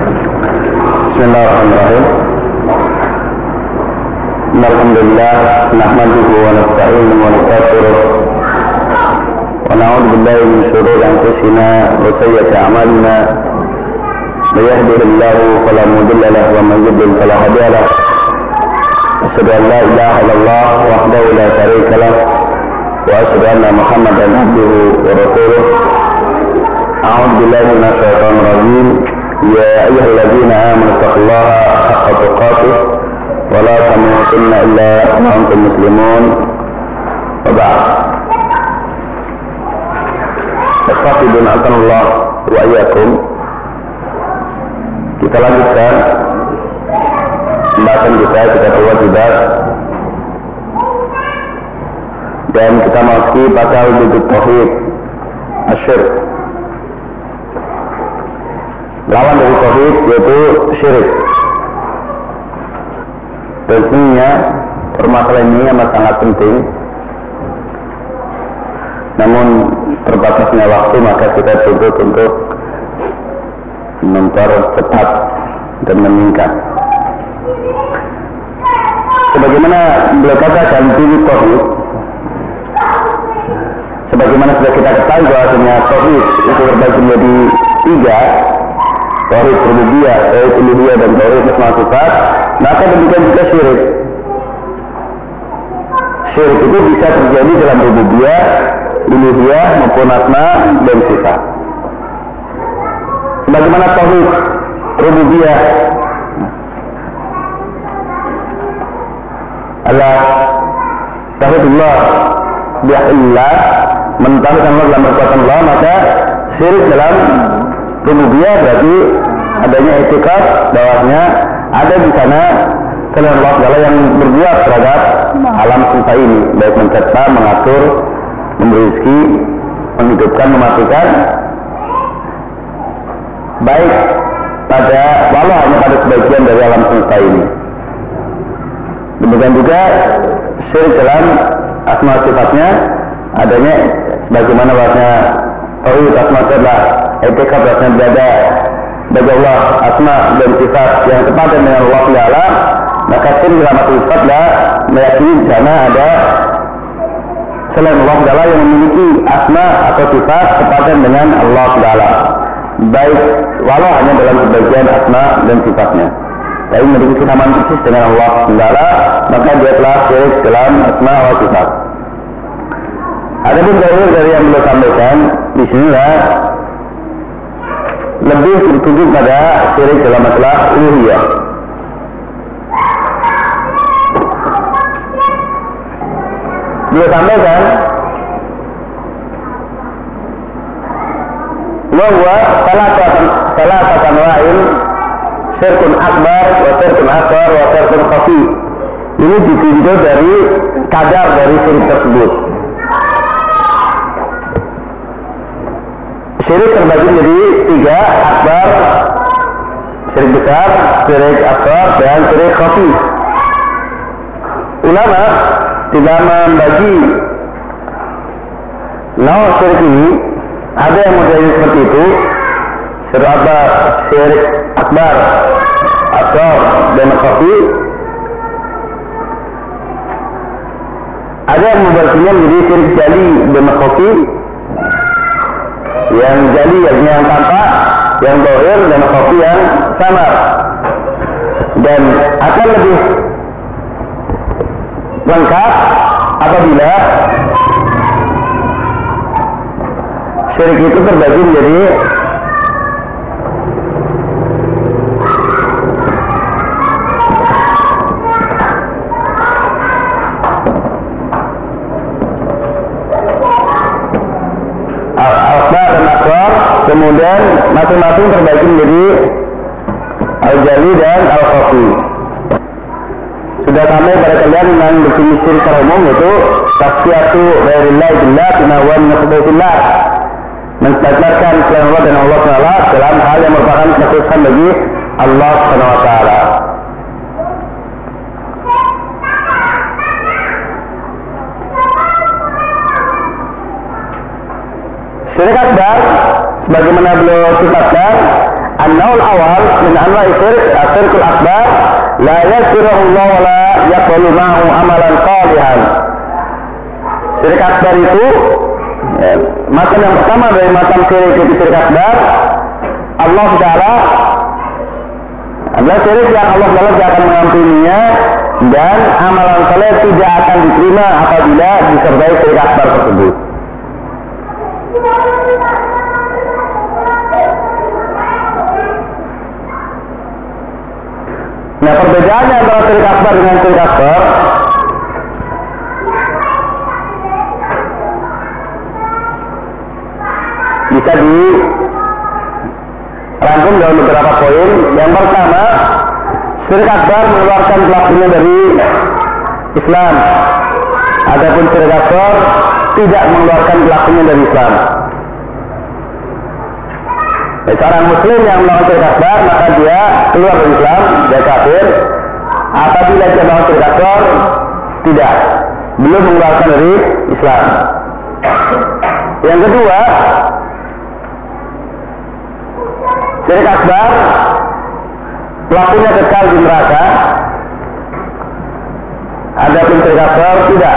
Bismillahirrahmanirrahim. Alhamdulillah nahmaduhu wa nasta'inuhu wa nastaghfiruh wa na'udzu billahi min shururi anfusina wa sayyiati a'malina. May yahdihillahu fala mudilla lahu wa man yudlil fala hadiya lahu. Asyhadu an la ilaha illallah wahdahu la syarika lahu wa asyhadu anna Muhammadan abduhu wa rasuluh. A'udzu billahi minasy syaithanir rajim. يا أيها الذين آمنوا اتقوا الله حق تقاته ولا تموتن إلا وأنتم مسلمون وبعد. Astagfirullah Allah wa iyyakum. Kita lanjutkan pembahasan kita kewajiban dan kita masuki pasal wujud tauhid asyirk. Lawan dari tauhid yaitu syirik. Tentunya permasalahan ini amat sangat penting. Namun terbatasnya waktu maka kita tuntut untuk mempercepat dan meningkat. Sebagaimana beliau katakan wujud tauhid, sebagaimana sudah kita ketahui bahwasanya tauhid itu terbagi menjadi 3. Tauhid rububiyah, tauhid uluhiyah dan tauhid asma wa sifat. Maka demikian juga syirik. Syirik itu bisa terjadi dalam rububiyah, uluhiyah maupun asma dan sifat. Sebagaimana tauhid rububiyah adalah tauhidullah bi'illah, mentauhidkan Allah dalam perbuatan Allah, maka syirik dalam rububiyah berarti adanya etikad bahwasanya ada di sana selain Allah Taala yang berbuat terhadap alam semesta ini, baik mencipta, mengatur, memberi rezeki, menghidupkan, mematikan, baik pada walau hanya pada sebagian dari alam semesta ini. Demikian juga syirik dalam asma sifatnya adanya sebagaimana bahwasanya tauhid asma adalah etika bahwasanya berada bagi Allah asma dan sifat yang sepadan dengan Allah Taala, maka syirik dalam asma sifatlah meyakini di sana ada selain Allah Taala yang memiliki asma atau sifat sepadan dengan Allah Taala, baik walau hanya dalam sebagian asma dan sifatnya. Tapi memiliki kesamaan persis dengan Allah Taala, maka dia telah syirik dalam asma wa sifat. Adapun dari yang beliau sampaikan di sinilah lebih tertuju pada syirik dalam masalah uluhiyah. Beliau sampaikan bahwa salah satu lain syirkun akbar wa syirkun asghar wa syirkun khafi. Ini ditinjau dari kadar dari syirik tersebut. Syirik terbagi menjadi 3, akbar, syirik besar, syirik asghar, dan syirik khafi. Ulama tidak membagi nau'an syirik ini. Ada yang model seperti itu, syirik akbar, asghar, dan khafi. Ada yang membaginya menjadi syirik jali dan khafi. Yang jali yang tampak, yang zahir, dan khafi yang samar. Dan akan lebih lengkap apabila syirik itu terbagi menjadi akbar dan asghar, kemudian masing-masing terbagi menjadi al-jali dan al-khafi. Sudah sampai pada kalian dengan definisi syirik secara umum, yaitu tasfiyatu ghairillahi billah bima huwa min khubaisillah, menstajarkan selain Allah dan Allah Taala dalam hal yang merupakan kekhususan bagi Allah Subhanahu wa taala. Syirik akbar sebagaimana beliau sifatkan an-naul awal min anwa'i syirkul akbar la yaghfiruhu Allah wa la yaqbalu ma'ahu amalan shalihan. Syirik akbar itu macam yang pertama dari macam syirik itu syirik akbar, Allah Ta'ala adalah syirik yang Allah Ta'ala tidak akan mengampuninya dan amalan saleh tidak akan diterima apabila disertai syirik akbar tersebut. Nah, perbedaannya antara syirik akbar dengan syirik akbar bisa dirangkum dalam beberapa poin. Yang pertama, syirik akbar mengeluarkan pelakunya dari Islam. Adapun syirik akbar tidak mengeluarkan pelakunya dari Islam. Seorang muslim yang melakukan syirik akbar maka dia keluar dari Islam, dia kafir. Apabila dia melakukan syirik akbar, tidak, belum mengeluarkan dari Islam. Yang kedua, syirik akbar pelakunya kekal di neraka. Adapun syirik akbar tidak.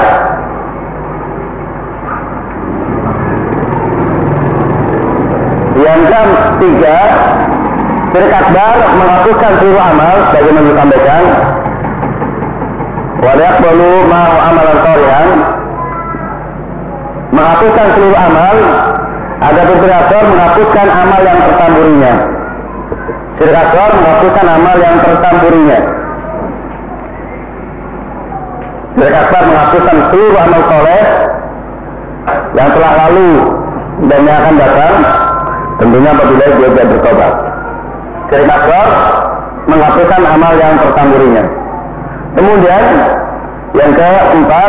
Yang ketiga, syirik akbar menghapuskan seluruh amal sebagaimana disampaikan. Wa yaqbalu ma'ahu amalan shalihan, menghapuskan seluruh amal. Adapun syirik akbar menghapuskan amal yang tertamburinya. Syirik akbar menghapuskan amal yang tertamburinya. Syirik akbar menghapuskan seluruh amal soleh yang telah lalu dan yang akan datang, tentunya apabila dia tidak bertobat. Syirik akbar menghapuskan amal yang tertamburinya. Kemudian yang keempat,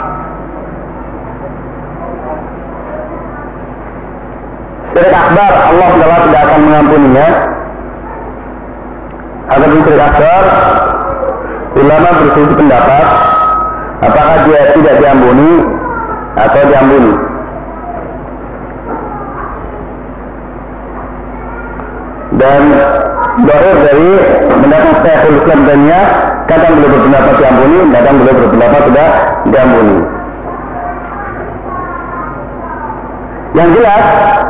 syirik akbar Allah tidak akan mengampuninya. Adapun syirik akbar, ulama berselisih pendapat apakah dia tidak diampuni atau diampuni. Dan zahir dari pendapat Syekhul Islam Taimiyah, kadang beliau berpendapat diampuni, kadang beliau berpendapat tidak diampuni. Yang jelas,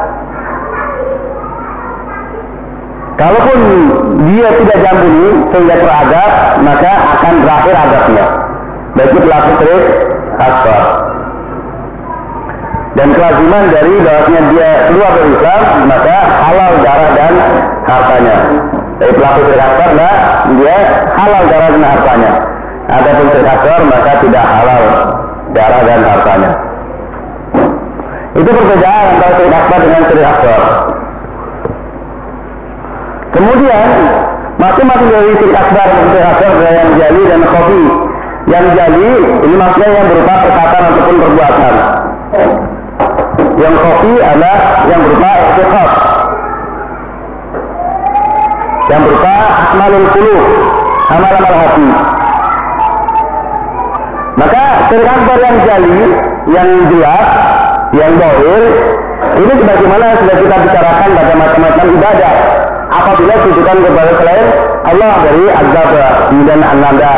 kalaupun dia tidak diampuni sehingga teradab, maka akan berakhir adabnya bagi pelaku syirik akbar. Dan kelaziman dari bahwasanya dia keluar dari Islam, maka halal darah dan hartanya. Dari pelaku syirik akbar, dia halal darah dan hartanya. Adapun syirik akbar, maka tidak halal darah dan hartanya. Itu perbedaan antara syirik akbar dengan syirik akbar. Kemudian masing-masing dari syirik akbar dan syirik akbar ada yang jali dan khafi. Yang jali ini maksudnya yang berupa perkataan ataupun perbuatan. Yang khafi adalah yang berupa i'tiqad, yang berupa amalul qulub, amal-amal hati. Maka syirik akbar yang jali, yang jelas, yang zahir, ini sebagaimana sudah kita bicarakan pada macam-macam ibadah. Apabila ditujukan kepada selain Allah dari az-zabah, kemudian an-nadar,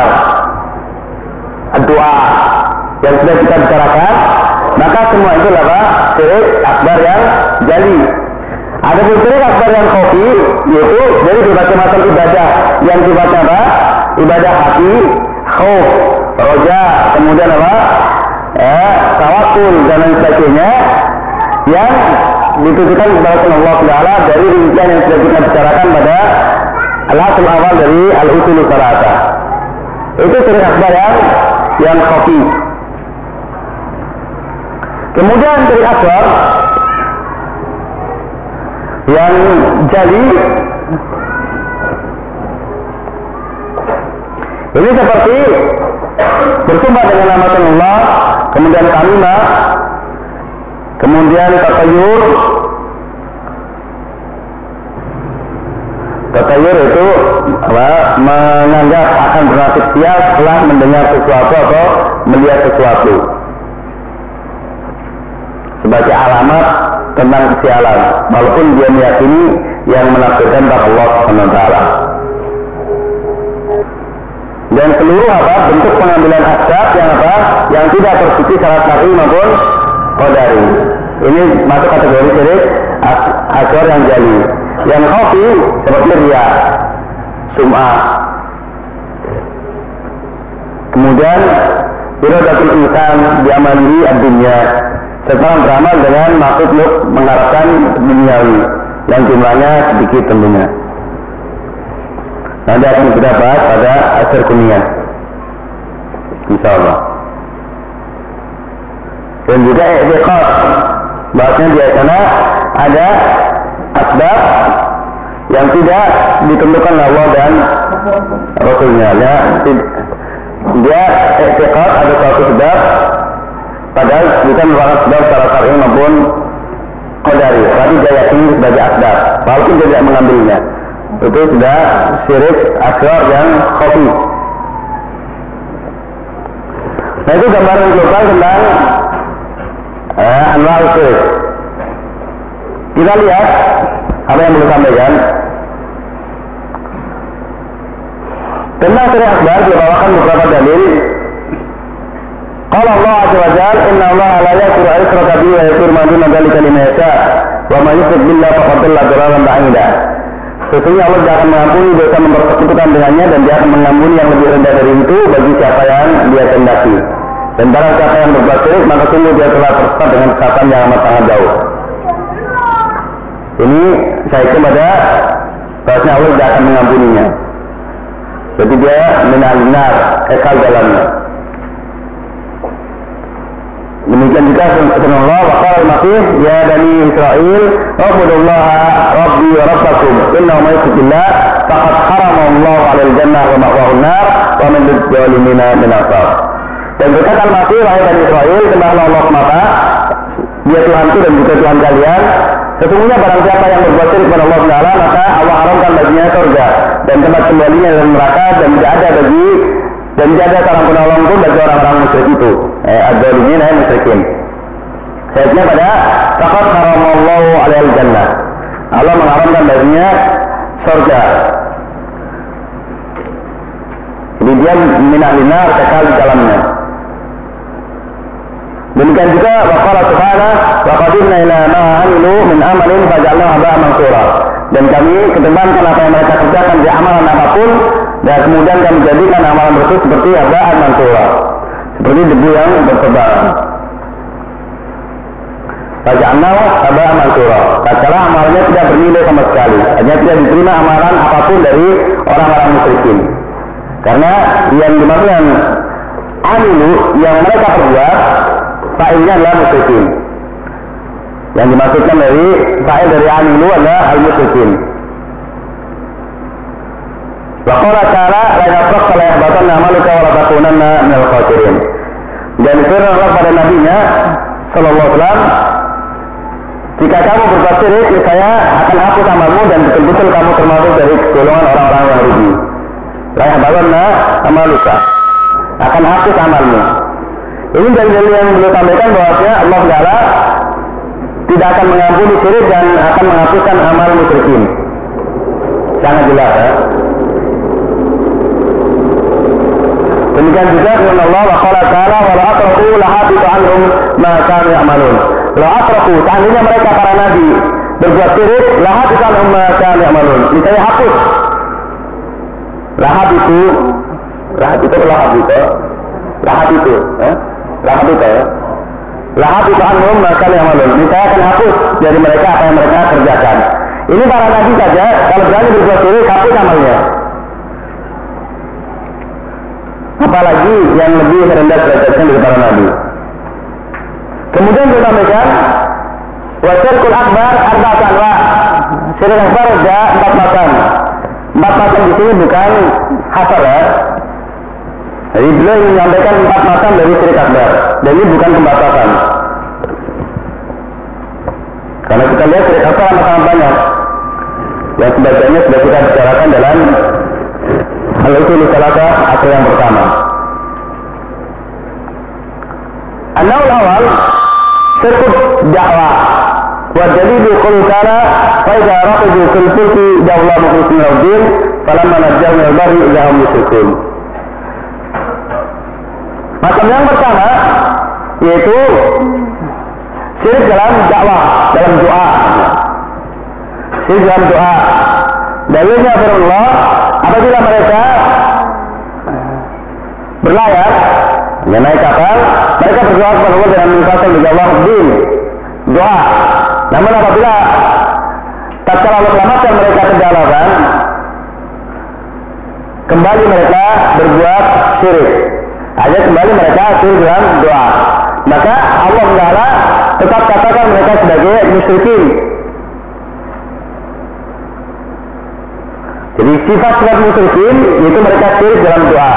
doa yang sudah kita bicarakan, maka semua itu adalah syirik akbar yang jali. Ada pun syirik akbar yang khafi, yaitu dari berbagai macam ibadah yang sifatnya apa? Ibadah hati, khauf, roja, kemudian apa? Tawakkul dan lain sebagainya, yang ditujukan kepada Allah Taala dari rincian yang sudah kita bicarakan pada al-asl awal dari al-usul salasa. Itu syirik akbar yang khafi. Kemudian syirik akbar yang jali, ini seperti bersumpah dengan nama Allah, kemudian kalimah, kemudian tatayur. Tatayur itu menganggap akan bernasib sial setelah mendengar sesuatu atau melihat sesuatu sebagai alamat tentang kesialan, walaupun dia meyakini yang menafsirkan bab Allah Subhanahu wa taala. Dan seluruh bentuk pengambilan asbab yang tidak tersisi syarat syar'i maupun qadari. Ini masuk kategori syirik asghar yang jali. Yang khafi seperti riya, sum'ah. Kemudian iradatul insan bi amalihi ad-dunya. Seseorang beramal dengan maksud mengharapkan duniawi yang jumlahnya sedikit tentunya. Nanti akan kita bahas pada akhir kuliah, insyaallah. Dan juga i'tiqad, bahasanya di sana ada asbab yang tidak ditentukan oleh Allah dan Rasulnya. Dia i'tiqad ada suatu sebab, padahal bukan merupakan sebab secara syar'i maupun qadari, tapi dia yakini sebagai asbab, walaupun dia tidak mengambilnya. Itu sudah syirik asghar yang khafi. Nah, itu gambaran global tentang anwar syirik. Kita lihat apa yang belum sampaikan tentang syirik asghar. Dibawakan beberapa dalil. Qala Allah azza wa jalla, inna Allah la yaghfiru an yushraka bihi wa yaghfiru ma duna dzalika liman yasha wa man yushrik billahi faqad dhalla dhalalan ba'ida. Sesungguhnya Allah tidak akan mengampuni dosa mempersekutukan dengannya, dan dia akan mengampuni yang lebih rendah dari itu bagi siapa yang dia kehendaki. Dan barang siapa yang berbuat syirik, maka sungguh dia telah tersesat dengan kesesatan yang amat sangat jauh. Ini saya kepada bahasanya Allah tidak akan mengampuninya. Jadi dia minal nar, kekal dalamnya. Demikian juga firman Allah, wa qala al-Masih ya bani Israil ubudullaha rabbi wa rabbakum innahu may yushrik billah faqad harama Allah 'alal jannah wa ma'wahu an-nar wa min lidh-dhalimina min ansar. Dan berkata al-Masih, wahai bani Israil, sembahlah Allah semata, dia Tuhanku dan juga Tuhan kalian. Sesungguhnya barang siapa yang berbuat syirik kepada Allah Taala, maka Allah haramkan baginya surga dan tempat kembalinya dalam neraka, dan tidak ada seorang penolong pun bagi orang-orang musyrik itu. Ad-dhalimin ay musyrikin. Sayatnya pada faqad haramallahu 'alal jannah. Allah mengharamkan baginya surga. Jadi dia minal nar, kekal di dalamnya. Demikian juga waqala subhanahu wa qadimna ila ma 'amilu min amalin faj'alnahu haba'an mansura. Dan kami ketemukan apa yang mereka kerjakan di amalan apapun, dan kemudian kami jadikan amalan tersebut seperti haba'an mansura, seperti debu yang berterbangan. Faj'alnahu haba'an mansura. Tatkala amalnya tidak bernilai sama sekali, hanya tidak diterima amalan apapun dari orang-orang musyrikin. Karena yang dimaksudkan amilu yang mereka perbuat, fa'ilnya adalah musyrikin. Yang dimaksudkan dari fa'il dari amilu adalah al-musyrikin. Wa qala ta'ala la yasraqta la yahbatanna amaluka wa la takunanna minal khasirin. Dan firman Allah pada nabinya sallallahu alaihi wasallam, jika kamu berbuat syirik, saya akan hapus amalmu dan betul-betul kamu termasuk dari golongan orang-orang yang rugi. La yahbatanna amaluka, akan hapus amalmu. Ini dalil yang beliau sampaikan bahwasanya Allah Taala tidak akan mengampuni syirik dan akan menghapuskan amal musyrikin. Sangat jelas, ya. Demikian juga firman Allah, wa qala ta'ala wa la atraku la habitu anhum ma kanu ya'malun. La atraku, seandainya mereka para nabi berbuat syirik, la habitu anhum ma kanu ya'malun. Misalnya hapus. Lahab itu, lahab itu, anhum maka yang malun. Ini saya akan hapus dari mereka apa yang mereka kerjakan. Ini para nabi saja, kalau berani berbuat syirik, hapus amalnya. Apalagi yang lebih rendah derajatnya dari para nabi. Kemudian kita sampaikan, wasyirkul akbar arba'at anwa. Syirik akbar ada 4 macam. 4 macam di sini bukan hasar, ya. Jadi beliau menyampaikan 4 macam dari syirik akbar, dan ini bukan pembatasan. Karena kita lihat syirik akbar sangat banyak, yang sebagiannya sudah kita bicarakan dalam al-usul salasa asal yang pertama. An-naul awal syirkut dakwah. Wa dalilu qul ta'ala fa idza raqibu fil fulki ja'allahu mukhlisina lahu-d-din falamma najjahum ilal barri idza hum yusyrikun. Macam yang pertama yaitu syirik dalam dakwah, dalam doa. Syirik dalam doa. Dalilnya firman Allah, apabila mereka berlayar, naik kapal, mereka berdoa kepada Allah dengan mengatakan ja'allahu mukhlisina doa. Namun apabila tatkala Allah selamatkan mereka ke daratan, kembali mereka berbuat syirik. Aja kembali mereka syirik dalam doa. Maka Allah Taala tetap katakan mereka sebagai musyrikin. Jadi sifat-sifat musyrikin yaitu mereka syirik dalam doa.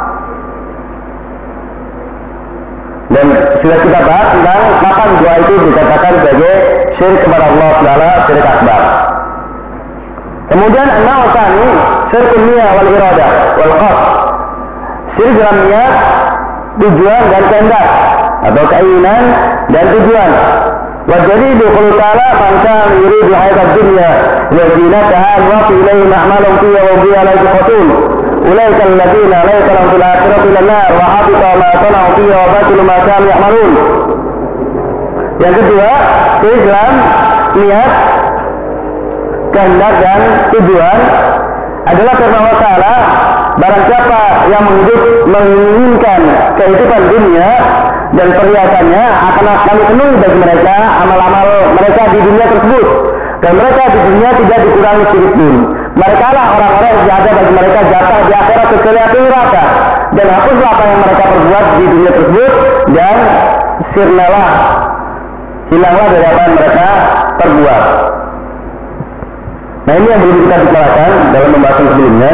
Dan sudah kita bahas tentang kapan doa itu dikatakan sebagai syirik kepada Allah Taala, syirik akbar. Kemudian an-naw'ani syirkun niyah wal iradah wal qasd. Syirik dalam niat, tujuan dan kehendak atau keinginan dan tujuan. Wa jadidu qul ta'ala man kana yuridu hayatad dunya wa zinataha nuwaffi ilayhim a'malahum fiha wa hum fiha la yubkhasun. Ulaika alladziina laysa lahum fil aakhirati illa an-naar wa habita ma sana'u fiha wa batilu ma kanu ya'malun. Yang kedua, syirik dalam niat, kehendak dan tujuan adalah firman Allah Ta'ala, barang siapa yang menginginkan kehidupan dunia dan perhiasannya, akan kami penuhi bagi mereka amal-amal mereka di dunia tersebut, dan mereka di dunia tidak dikurangi sedikit pun. Mereka lah orang-orang yang ada bagi mereka jatah di akhirat kecuali api neraka, dan hapuslah apa yang mereka perbuat di dunia tersebut, dan sirnalah, hilanglah dari apa yang mereka perbuat. Nah, ini yang belum kita bicarakan dalam pembahasan sebelumnya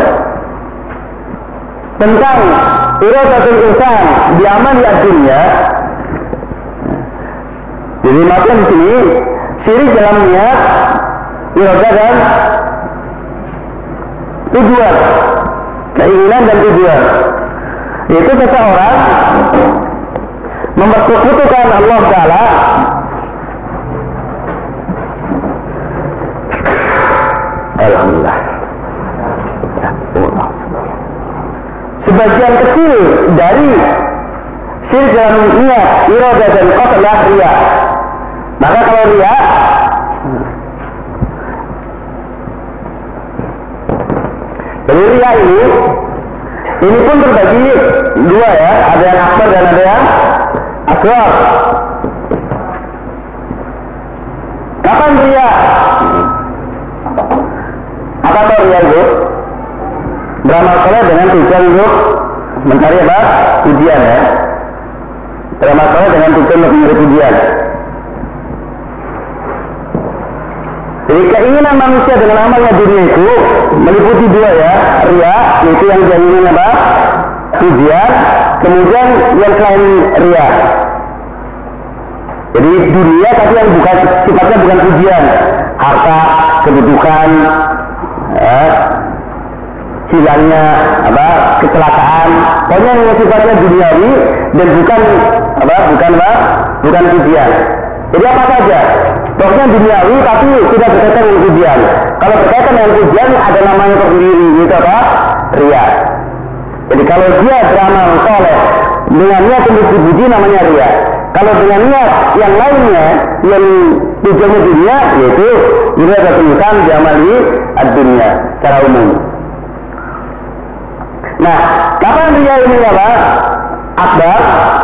tentang iradatul insan di amali ad-dunya. Jadi maksudnya di sini syirik dalam niat, iradah dan tujuan, keinginan dan tujuan. Yaitu seseorang mempersekutukan Allah Ta'ala Alhamdulillah. Sebagian kecil dari syirik dalam niat, iradah dan qasd adalah riya. Maka kalau riya, jadi riya ini pun terbagi dua ya, ada yang akbar dan ada yang asghar. Kapan riya? Apa itu riya itu? Beramal soleh dengan tujuan untuk mencari apa? Pujian ya. Beramal soleh dengan tujuan untuk mencari pujian. Jadi keinginan manusia dengan amalnya dunia itu meliputi dua ya, riya, yaitu yang diinginin apa? Pujian, kemudian yang selain riya. Jadi dunia tapi yang bukan sifatnya bukan pujian, harta, kedudukan, hilangnya apa? Kecelakaan, pokoknya yang sifatnya duniawi dan bukan pujian. Jadi apa saja? Pokoknya duniawi tapi tidak berkaitan dengan pujian. Kalau berkaitan dengan pujian ada namanya tersendiri, itu apa? Riya. Jadi kalau dia beramal soleh dengan niat untuk dipuji namanya riya. Kalau dengan niat yang lainnya yang tujuannya dunia, yaitu iradatul insan bi amali ad-dunya secara umum. Nah, kapan riya ini apa? Akbar,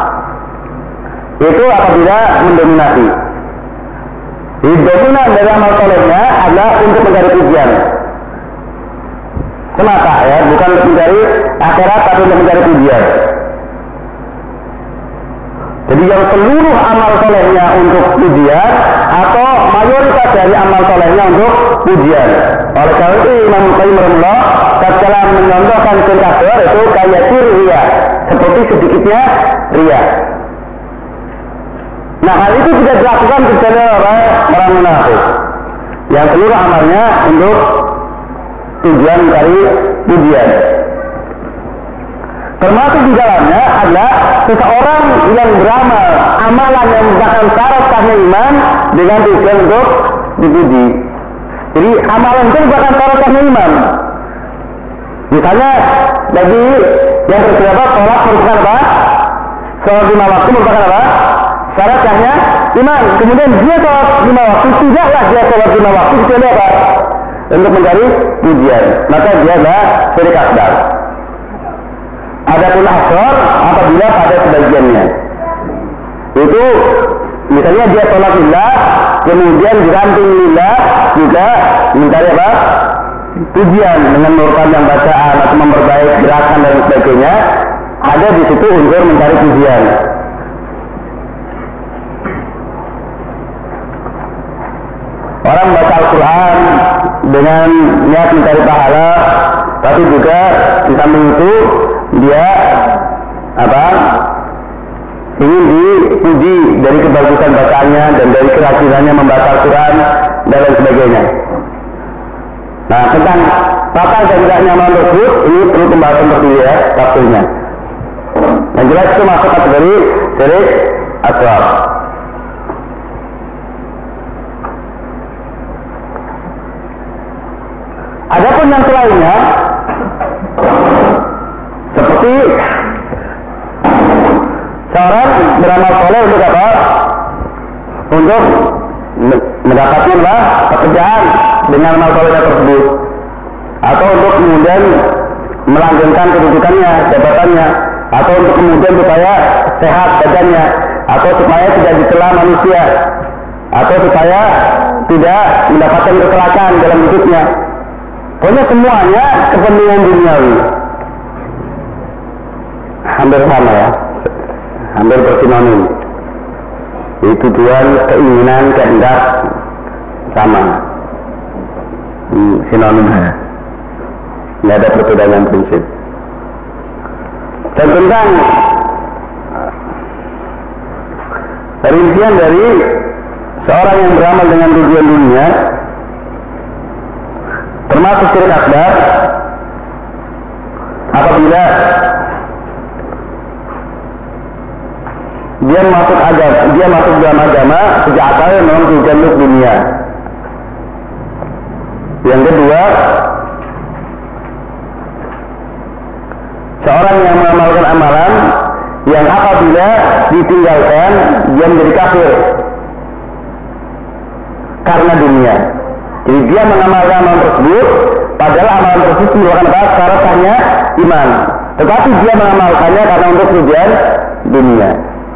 itu apabila mendominasi. Jadi dominan dari amal solehnya adalah untuk mencari pujian semata ya, bukan untuk mencari akhirat tapi untuk mencari pujian. Jadi yang seluruh amal solehnya untuk pujian atau mayoritas dari amal solehnya untuk pujian. Oleh karena itu Imam Qayyim rahimahullah tatkala mencontohkan syirik akbar itu kayak riya, seperti sedikitnya riya. Nah, hal itu tidak dilakukan kecuali orang munafik yang seluruh amalnya untuk tujuan mencari pujian. Termasuk di dalamnya adalah seseorang yang beramal amalan yang merupakan syarat sahnya iman dengan tujuan untuk dipuji. Jadi amalan itu bukan syaratnya iman. Misalnya bagi yang berpendapat sholat merupakan apa? Sholat 5 waktu merupakan apa? Syarat sahnya iman. Kemudian dia sholat 5 waktu, tidaklah dia sholat 5 waktu kecuali apa? Untuk mencari pujian. Maka dia adalah syirik akbar. Adapun asghar apabila pada sebagiannya. Itu misalnya dia sholat lillah, kemudian diramping lillah juga mencari apa? Pujian dengan menurunkan bacaan atau memperbaiki gerakan dan sebagainya. Ada di situ unsur mencari pujian. Orang baca Al-Quran dengan niat mencari pahala, tapi juga di samping itu dia apa? Ingin dipuji dari kebagusan bacaannya dan dari kerajinannya membaca Al-Quran dan lain sebagainya. Nah, tentang tata dan tidaknya amalan tersebut ini perlu pembahasan tersendiri ya, tafsirnya. Yang jelas itu masuk kategori syirik asghar. Adapun yang selainnya seperti seorang beramal soleh untuk apa? Untuk mendapatkan pekerjaan dengan amal soleh tersebut, atau untuk kemudian melanggengkan kedudukannya, jabatannya, atau untuk kemudian supaya sehat badannya, atau supaya tidak dicela manusia, atau supaya tidak mendapatkan kecelakaan dalam hidupnya. Pokoknya semuanya kepentingan duniawi. Hampir sama ya, hampir bersinonim. Itu tujuan, keinginan, kehendak sama, sinonim ya. Tidak ada perbedaan prinsip. Dan tentang rincian dari seorang yang beramal dengan tujuan dunia, termasuk syirik akbar, apabila dia masuk dalam agama sejak asalnya memang tujuan untuk dunia. Yang kedua, seorang yang mengamalkan amalan yang apabila ditinggalkan dia menjadi kafir karena dunia. Jadi dia mengamalkan amalan tersebut, padahal amalan tersebut merupakan apa? Syarat sahnya iman. Tetapi dia mengamalkannya karena untuk tujuan dunia.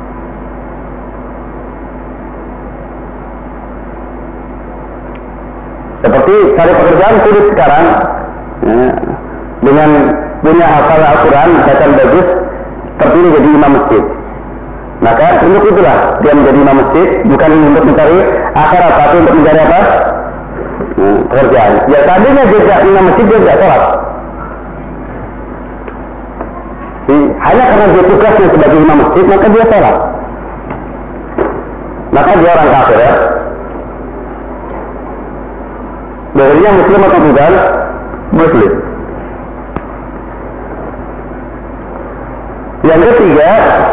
Seperti cari pekerjaan sulit sekarang, ya, dengan punya hafal Al-Quran, bacaan bagus, terpilih jadi imam masjid. Maka untuk itulah dia menjadi imam masjid, bukan untuk mencari akhirat, tapi untuk mencari apa? Pekerjaan. Ya tadinya dia tidak imam masjid, dia tidak sholat. Hanya karena dia tugasnya sebagai imam masjid, maka dia sholat. Maka dia orang kafir ya. Bahasanya muslim atau bukan? Muslim. Yang ketiga,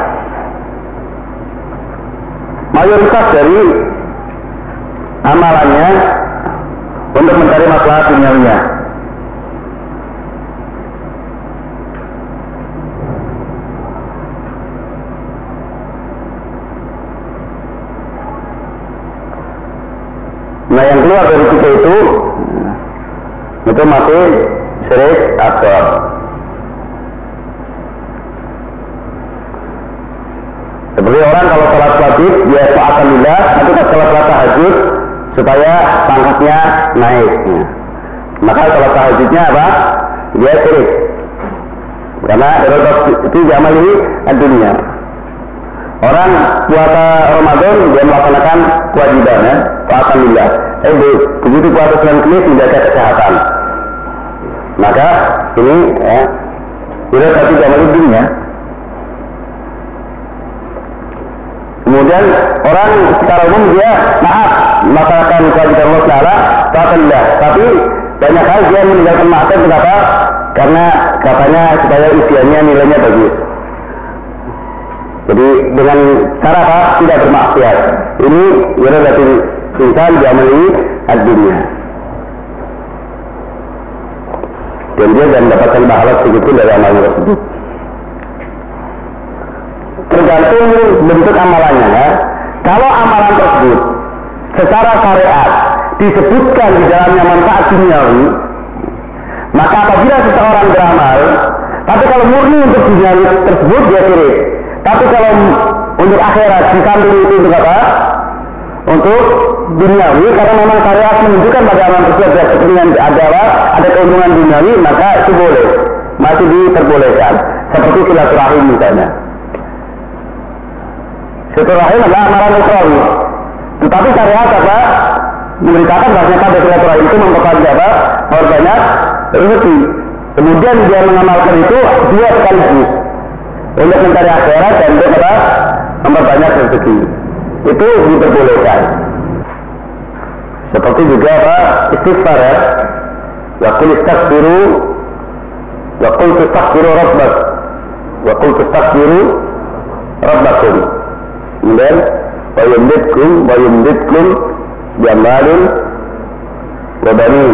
mayoritas dari amalannya untuk mencari maslahat duniawinya. Nah, yang keluar dari tiga itu masih syirik asghar. Seperti orang kalau sholat wajib dia ta'atan lillah, tapi kalau sholat tahajud supaya pangkatnya naik. Maka kalau tahajudnya apa? Dia syirik. Karena itu diamali dunia. Orang puasa Ramadan dia melaksanakan kewajibannya ta'atan lillah. Begitu puasa Senin Kamis menjaga kesehatan. Maka ini tidak satu diamali dunia. Kemudian orang secara umum dia melaksanakan kewajiban Allah Taala ta'atillah, tapi banyak hal dia meninggalkan maksiat. Kenapa? Karena katanya supaya usianya nilainya bagus. Jadi dengan cara apa? Tidak bermaksiat. Ini relatif insan diamali ad-dunia. dan dia akan mendapatkan pahala sedikit dari amalnya tersebut. Tergantung bentuk amalannya ya. Kalau amalan tersebut secara syariat disebutkan di dalamnya manfaat duniawi, maka apabila seseorang beramal, tapi kalau murni untuk duniawi tersebut dia syirik. Tapi kalau untuk akhirat di samping itu untuk apa? Untuk duniawi, karena memang syariat menunjukkan pada amalan tersebut ada kepentingan ada keuntungan duniawi, maka itu boleh, masih diperbolehkan. Seperti silaturahim misalnya. Silaturahim adalah amalan ukhrawi. Tetapi syariat apa? Memberitakan bahasanya pada silaturahim itu memperbanyak apa? Banyak rezeki. Kemudian dia mengamalkan itu dua sekaligus untuk mencari akhirat dan untuk apa? Memperbanyak rezeki. Itu diperbolehkan. Seperti juga apa? Istighfar ya. Wa qul istaghfiru wa qul tastaghfiru rabbak wa qul tastaghfiru rabbakum. Kemudian wa yumditkum bi amwalin wa banin.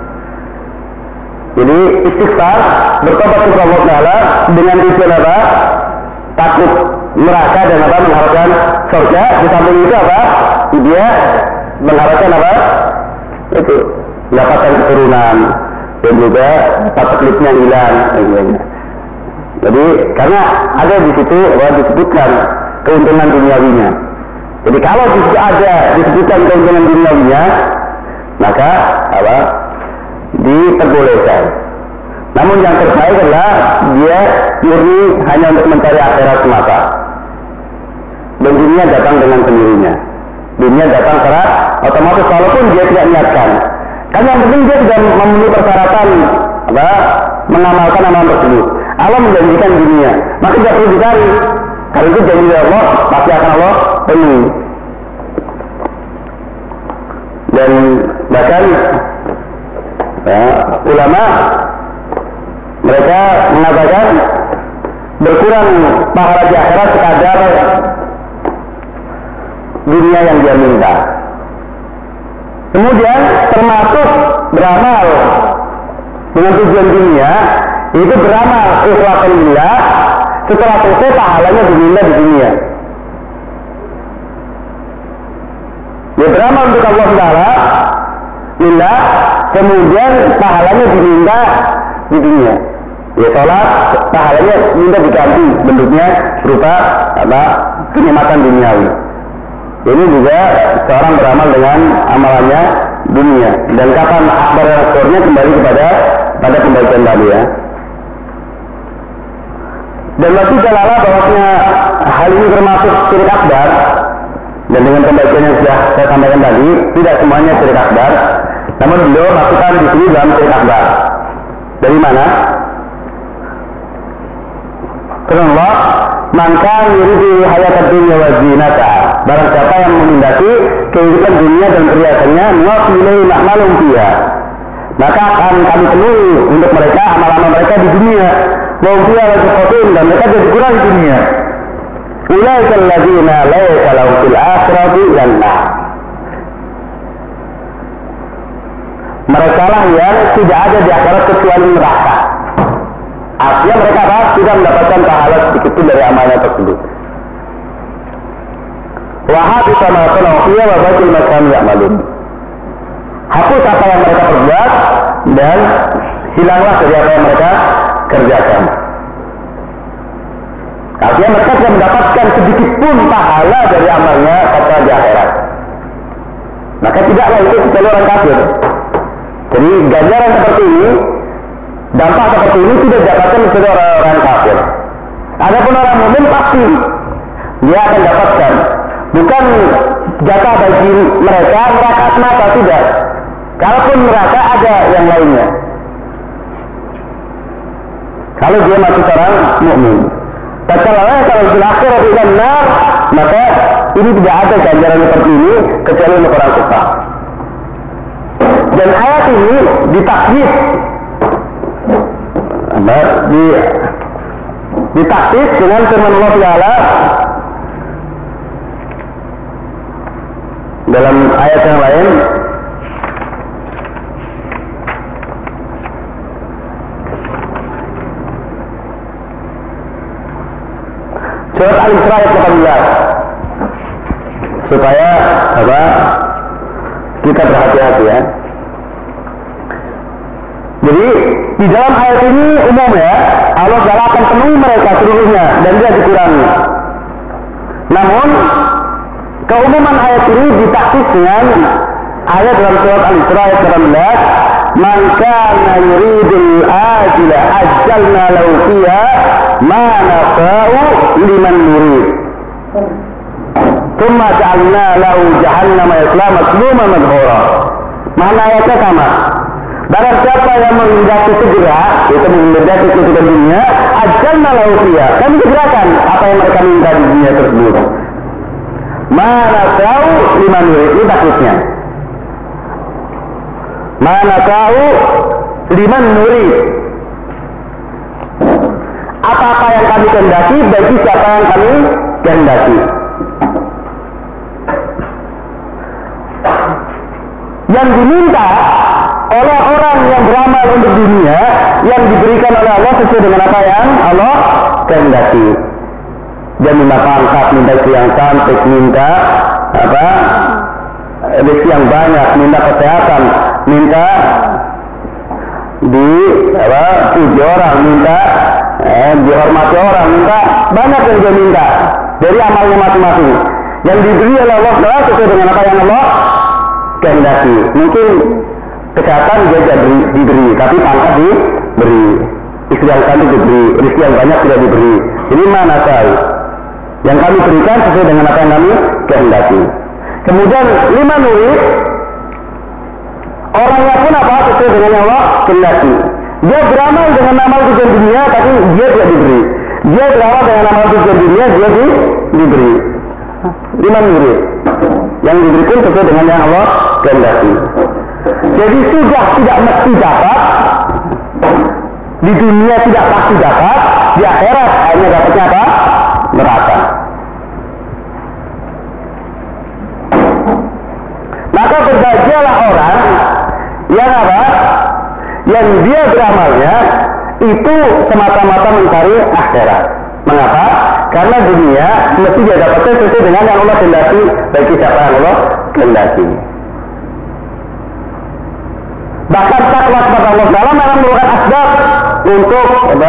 Jadi istighfar, bertobat kepada Allah Taala dengan tujuan apa? Takut neraka dan apa? Mengharapkan surga. Di samping itu apa? Dia mengharapkan apa? Itu mendapatkan keturunan dan juga taklifnya hilang. Jadi karena ada di situ disebutkan keuntungan duniawinya. Jadi kalau disebutkan keuntungan duniawinya, maka apa? Diperbolehkan. Namun yang terbaik adalah dia murni hanya untuk mencari akhirat semata. Dan dunia datang dengan sendirinya. Dunia datang secara otomatis walaupun dia tidak niatkan. Karena yang penting dia sudah memenuhi persyaratan apa? Mengamalkan amalan tersebut. Allah menjanjikan dunia, maka tidak perlu dicari. Karena itu janji Allah pasti akan Allah penuhi. Dan bahkan ulama mereka mengatakan berkurang pahala di akhirat sekadar dunia yang dia minta. Kemudian termasuk beramal dengan tujuan dunia, itu beramal ikhlasan lillah, setelah selesai pahalanya diminta di dunia. Dia beramal untuk Allah Taala lillah, kemudian pahalanya diminta di dunia. Ya sholat, pahalanya minta diganti bentuknya berupa apa? Kenikmatan duniawi. Ini juga seorang beramal dengan amalannya dunia. Dan kapan akbar rasulnya kembali pada pembagian tadi ya. Dan masih dalalah bahwasanya hal ini termasuk syirik akbar. Dan dengan pembagian yang sudah saya sampaikan tadi, tidak semuanya syirik akbar. Namun beliau masukkan di sini dalam syirik akbar. Dari mana? Firman Allah, "Maka yuridu hayatad dunya wa zinata." Barang siapa yang menghendaki kehidupan dunia dan perhiasannya, nuwaffi ilaihim a'malahum fiha. Maka akan kami penuhi untuk mereka amal-amal mereka di dunia. Wa hum fiha la yuqatun, dan mereka jadi kurang di dunia. Ulaikal ladzina laysa lahum fil akhirati jannah. Mereka lah yang tidak ada di akhirat kecuali neraka. Artinya mereka tidak mendapatkan pahala sedikit pun dari amalnya tersebut. Wa habita ma kanu fiha wa batil ma kanu ya'malun. Hapus apa yang mereka perbuat dan hilanglah dari apa yang mereka kerjakan. Artinya mereka tidak mendapatkan sedikit pun pahala dari amalnya pada di akhirat. Maka tidaklah itu kecuali orang kafir. Jadi ganjaran seperti ini, dampak seperti ini tidak didapatkan oleh orang kafir. Adapun orang mukmin pasti dia akan dapatkan. Bukan jatah bagi mereka neraka semata, tidak. Kalaupun neraka ada yang lainnya. Kalau dia masih seorang mukmin. Tatkala kalau di akhirat dan nar, maka ini tidak ada ganjaran seperti ini kecuali untuk orang kafir. Dan ayat ini ditakhsis ditakhsis dengan firman Allah Taala dalam ayat yang lain. Surat Al-Isra ayat 18. Supaya kita berhati-hati ya. Jadi di dalam ayat ini umum ya, Allah Ta'ala akan penuhi mereka seluruhnya dan dia dikurangi. Namun keumuman ayat ini ditaksis dengan ayat dalam surat Al-Isra ayat 18, "Man kana yuridul ajila ajjalna lahu fiha ma nasha'u liman nurid. Tsumma ja'alna lahu jahannama yaslaha mazmuman madhura." Mana ayatnya sama. Barang siapa yang menghendaki segera, itu menghendaki kehidupan dunia, ajjalna lahu fiha, kami segerakan apa yang mereka minta di dunia tersebut. Mana tahu liman nurid, ini takutnya. Mana tahu liman nurid, apa-apa yang kami kehendaki bagi siapa yang kami kehendaki. Yang diminta oleh orang yang beramal untuk dunia, yang diberikan oleh Allah sesuai dengan apa yang Allah kehendaki. Dia minta pangkat, minta istri yang cantik, minta rezeki yang banyak, minta kesehatan, minta dipuji orang, minta dihormati orang, minta banyak yang dia minta dari amalnya masing-masing. Yang diberi oleh Allah sesuai dengan apa yang Allah kehendaki. Mungkin kesehatan dia tidak diberi, tapi pangkat diberi. Istri yang cantik diberi, rezeki yang banyak tidak diberi. Ini mana tahu? Yang kami berikan sesuai dengan apa yang kami kehendaki. Kemudian lima nurid, orangnya pun apa sesuai dengan yang Allah kehendaki. Dia beramal dengan amal tujuan dunia, tapi dia tidak diberi. Dia beramal dengan amal tujuan dunia, dia diberi. Lima nurid, yang diberi pun sesuai dengan yang Allah kehendaki. Jadi sudah tidak mesti dapat, di dunia tidak pasti dapat, di akhirat hanya dapatnya apa? Neraka. Maka berbahagialah orang yang apa? Yang dia beramalnya itu semata-mata mencari akhirat. Mengapa? Karena dunia mesti dia dapatnya sesuai dengan yang Allah kehendaki bagi siapa yang Allah kehendaki. Bahkan takwa kepada Allah Ta'ala memang merupakan asbab untuk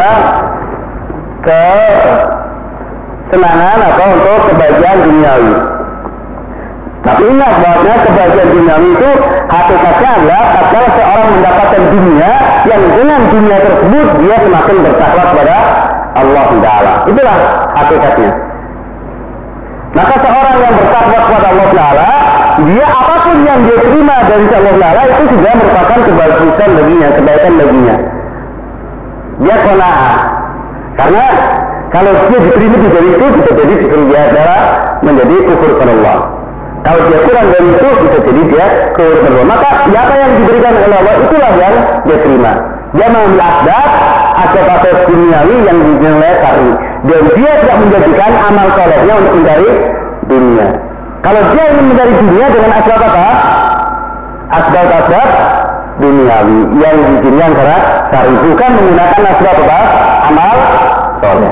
kesenangan atau untuk kebahagiaan duniawi. Tapi ingat bahwa kebahagiaan duniawi itu hakikatnya adalah tatkala seorang mendapatkan dunia yang dengan dunia tersebut dia semakin bertakwa kepada Allah Ta'ala. Itulah hakikatnya. Maka seorang yang bertakwa kepada Allah Ta'ala, dia apapun yang dia terima dari Allah Ta'ala itu sudah merupakan kebagusan baginya, kebaikan baginya. Dia qanaah. Karena kalau dia diberi lebih dari itu, bisa jadi dia adalah menjadi kufur kepada Allah. Kalau dia kurang dari itu, bisa jadi dia kufur kepada Allah. Maka apa yang diberikan oleh Allah itulah yang dia terima. Dia mengambil asbab duniawi yang dinilai syar'i. Dan dia tidak menjadikan amal solehnya untuk mencari dunia. Kalau dia ingin mencari dunia dengan asbab apa? Asbab duniawi yang dizinkan secara syar'i, bukan menggunakan asbab apa? Amal soleh.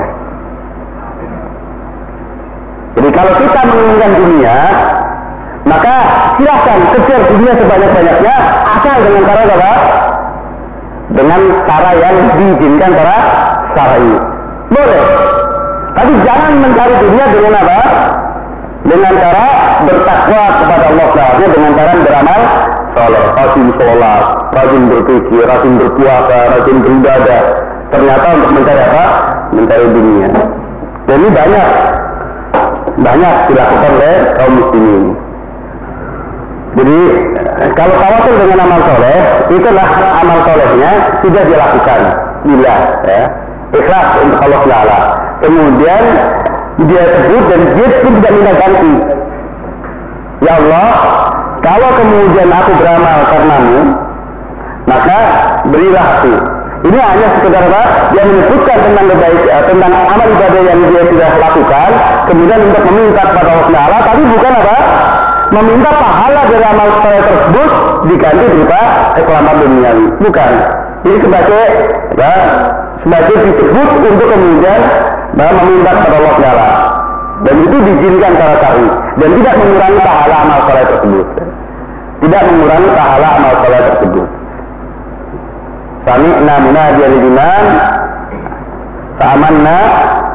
Jadi kalau kita menginginkan dunia, maka silahkan kejar dunia sebanyak-banyaknya, asal dengan cara apa? Dengan cara yang diizinkan secara syar'i. Boleh. Tapi jangan mencari dunia dengan apa? Dengan cara bertakwa kepada Allah Ta'ala, dengan cara beramal soleh, rajin sholat, rajin berpikir, rajin berpuasa, rajin beribadah. Ternyata untuk mencari apa? Mencari dunia. Dan ini banyak dilakukan oleh kaum muslimin. Jadi kalau tawasul dengan amal soleh, itulah amal solehnya sudah dilakukan, bila ya, ikhlas untuk Allah Ta'ala. Kemudian dia sebut dan dia pun tidak minta ganti. Ya Allah, kalau kemudian aku beramal karenamu, maka berilah aku. Ini hanya sekedar apa? Dia menyebutkan tentang kebaikan, tentang amal ibadah yang dia sudah lakukan, kemudian untuk meminta kepada Allah Ta'ala, tapi bukan apa? Meminta pahala dari amal soleh tersebut diganti berupa keselamatan duniawi. Bukan. Ini sebagai disebut untuk kemudian meminta kepada Allah Ta'ala. Dan itu diizinkan secara syar'i dan tidak mengurangi pahala amal saleh tersebut. Tidak mengurangi pahala amal saleh tersebut. Sami'na munadiyan lil iman fa'amanna.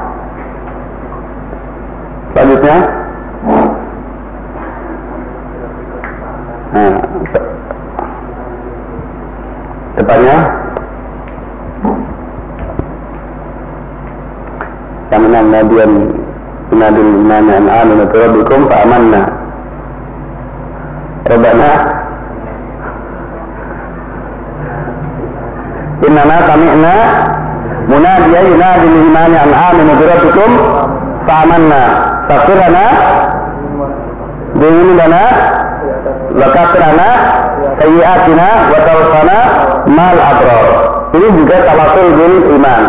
Selanjutnya depannya sami'na munadiyan munadil iman an aminu bi rabbikum fa'amanna. Rabbana innana sami'na munadiyan yunadi lil iman an aminu bi rabbikum fa'amanna faghfir lana dzunubana wa kaffir anna sayyi'atina wa tawaffana mal abrar. Ini juga tawasul bil iman.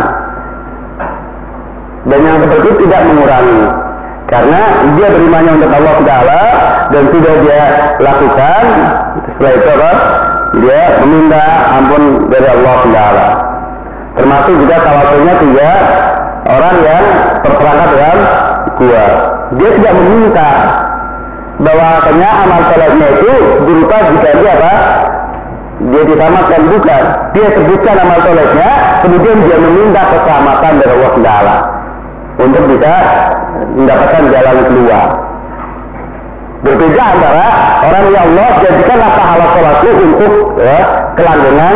Dan yang seperti itu tidak mengurangi, karena dia berimannya untuk Allah Ta'ala dan sudah dia lakukan. Setelah itu apa? Dia meminta ampun dari Allah Ta'ala. Termasuk juga tawasulnya 3 orang yang terperangkap dalam gua. Dia tidak meminta bahwasanya amal salehnya itu berupa jika dia apa? Dia diselamatkan, bukan. Dia sebutkan amal salehnya, kemudian dia meminta keselamatan dari Allah Ta'ala untuk bisa mendapatkan jalan keluar. Berbeda antara orang yang Allah jadikanlah pahala sholatku untuk kelanggengan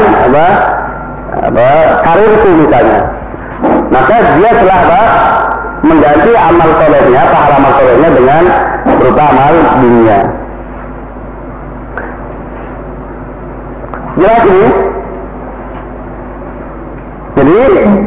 karirku misalnya. Maka dia telah mengganti amal solehnya, pahala amal solehnya dengan berupa amal dunia. Jelas ini? Jadi